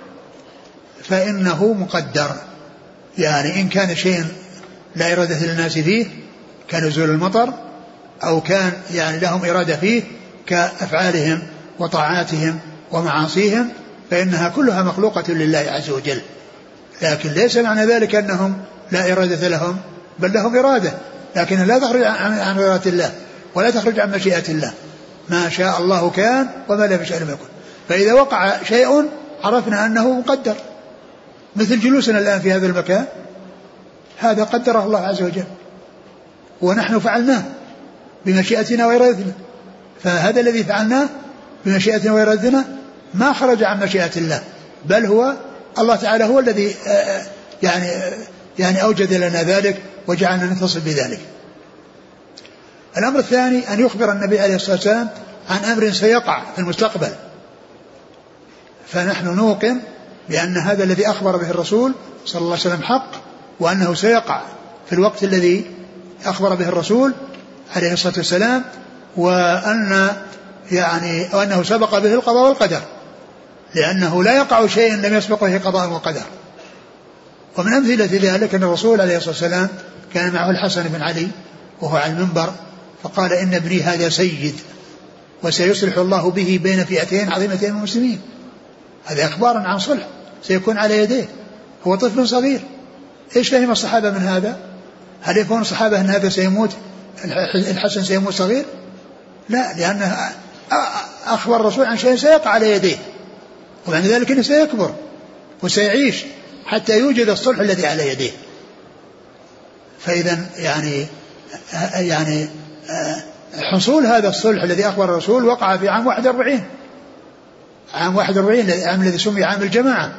فإنه مقدر، يعني إن كان شيء لا إرادة للناس فيه كنزول المطر، أو كان يعني لهم إرادة فيه كأفعالهم وطاعاتهم ومعاصيهم، فإنها كلها مخلوقة لله عز وجل، لكن ليس معنى ذلك أنهم لا إرادة لهم، بل لهم إرادة، لكن لا تخرج عن إرادة الله ولا تخرج عن مشيئة الله، ما شاء الله كان وما لم يشاء لم يكن، فإذا وقع شيء عرفنا أنه مقدر، مثل جلوسنا الآن في هذا المكان هذا قدره الله عز وجل ونحن فعلناه بمشيئتنا وإرادتنا، فهذا الذي فعلناه بمشيئتنا وإرادتنا ما خرج عن مشيئة الله، بل هو الله تعالى هو الذي يعني يعني أوجد لنا ذلك وجعلنا نتصل بذلك. الأمر الثاني أن يخبر النبي عليه الصلاة والسلام عن أمر سيقع في المستقبل، فنحن نوقن بأن هذا الذي أخبر به الرسول صلى الله عليه وسلم حق، وأنه سيقع في الوقت الذي أخبر به الرسول عليه الصلاة والسلام، وأن يعني وأنه سبق به القضاء والقدر، لأنه لا يقع شيء لم يسبق به قضاء وقدر. ومن أمثلة ذلك أن الرسول عليه الصلاة والسلام كان معه الحسن بن علي وهو على المنبر، فقال إن ابني هذا سيد وسيصلح الله به بين فئتين عظيمتين من المسلمين، هذا أخبار عن صلح سيكون على يديه، هو طفل صغير. إيش فهم الصحابة من هذا؟ هل يفهم الصحابة أن هذا سيموت الحسن سيموت صغير؟ لا، لأنه أخبر الرسول عن شيء سيقع على يديه، وبعد ذلك أنه سيكبر وسيعيش حتى يوجد الصلح الذي على يديه. فإذا يعني يعني حصول هذا الصلح الذي أخبر الرسول وقع في عام واحد وأربعين، عام واحد وأربعين العام الذي سمي عام الجماعة،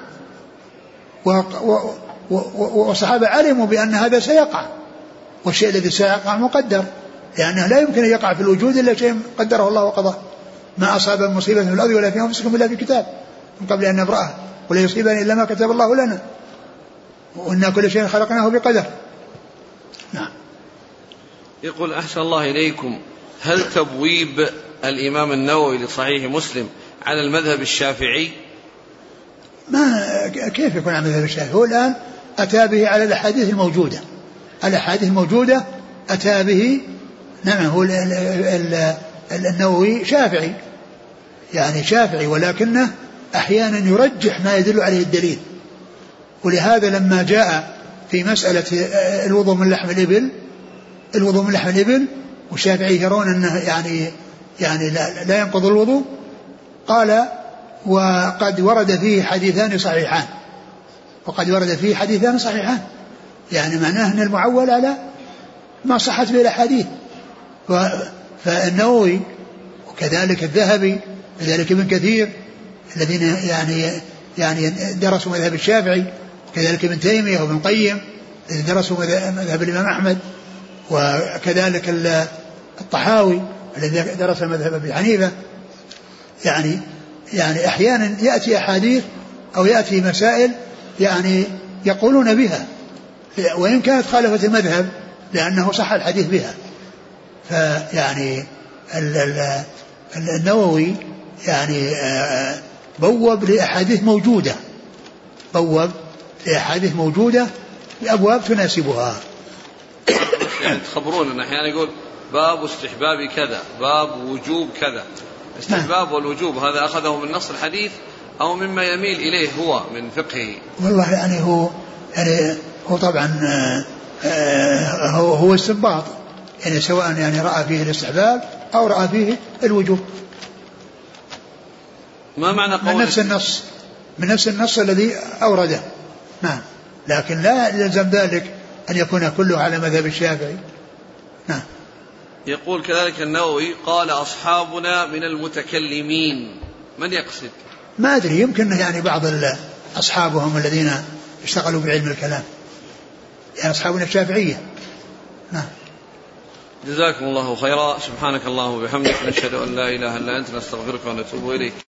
والصحابة علموا بأن هذا سيقع، والشيء الذي سيقع مقدر، لأنه لا يمكن أن يقع في الوجود إلا شيء قدره الله وقضاه. ما أصاب مصيبة في الأرض ولا في أنفسكم إلا في كتاب من قبل أن نبرأه ولا يصيبني إلا ما كتب الله لنا وإن كل شيء خلقناه بقدر. نعم. يقول أحسن الله إليكم، هل تبويب الإمام النووي لصحيح مسلم على المذهب الشافعي؟ ما كيف يكون على المذهب الشافعي؟ هو الآن أتى به على الأحاديث الموجودة، الأحاديث الموجودة أتى به. نعم، هو ال ال ال النووي شافعي، يعني شافعي، ولكنه أحيانا يرجح ما يدل عليه الدليل. ولهذا لما جاء في مسألة الوضوء من لحم الإبل، الوضوء من لحم الإبل والشافعي يرون أنه يعني يعني لا, لا ينقض الوضوء، قال وقد ورد فيه حديثان صحيحان، وقد ورد فيه حديثان صحيحان، يعني معناه أن المعول على ما صحت به الأحاديث. فالنووي وكذلك الذهبي وكذلك ابن كثير الذين يعني يعني درسوا مذهب الشافعي، وكذلك ابن تيمية وابن القيم الذين درسوا مذهب الإمام أحمد، وكذلك الطحاوي الذي درس مذهب أبي حنيفة، يعني يعني أحيانا يأتي أحاديث أو يأتي مسائل يعني يقولون بها وإن كانت خالفت المذهب لأنه صح الحديث بها. فيعني النووي يعني بوب لأحاديث موجودة، بوب لأحاديث موجودة بأبواب تناسبها. يعني تخبرون أحيانا يقول باب استحباب كذا، باب وجوب كذا. استحباب والوجوب هذا أخذه من نص الحديث أو مما يميل إليه هو من فقهه؟ والله يعني هو يعني هو طبعا هو هو استنباط، يعني سواء يعني رأى فيه الاستحباب أو رأى فيه الوجوب. ما معنى قول من نفس النص من نفس النص الذي أورده. نعم، لكن لا يلزم ذلك أن يكون كله على مذهب الشافعي. نعم. يقول كذلك النووي قال أصحابنا من المتكلمين، من يقصد؟ ما أدري، يمكن يعني بعض أصحابهم الذين اشتغلوا بعلم الكلام، يعني أصحابنا الشافعية. نعم. جزاكم الله خيرا. سبحانك اللهم وبحمدك، نشهد أن لا إله إلا أنت، نستغفرك ونتوب إليك.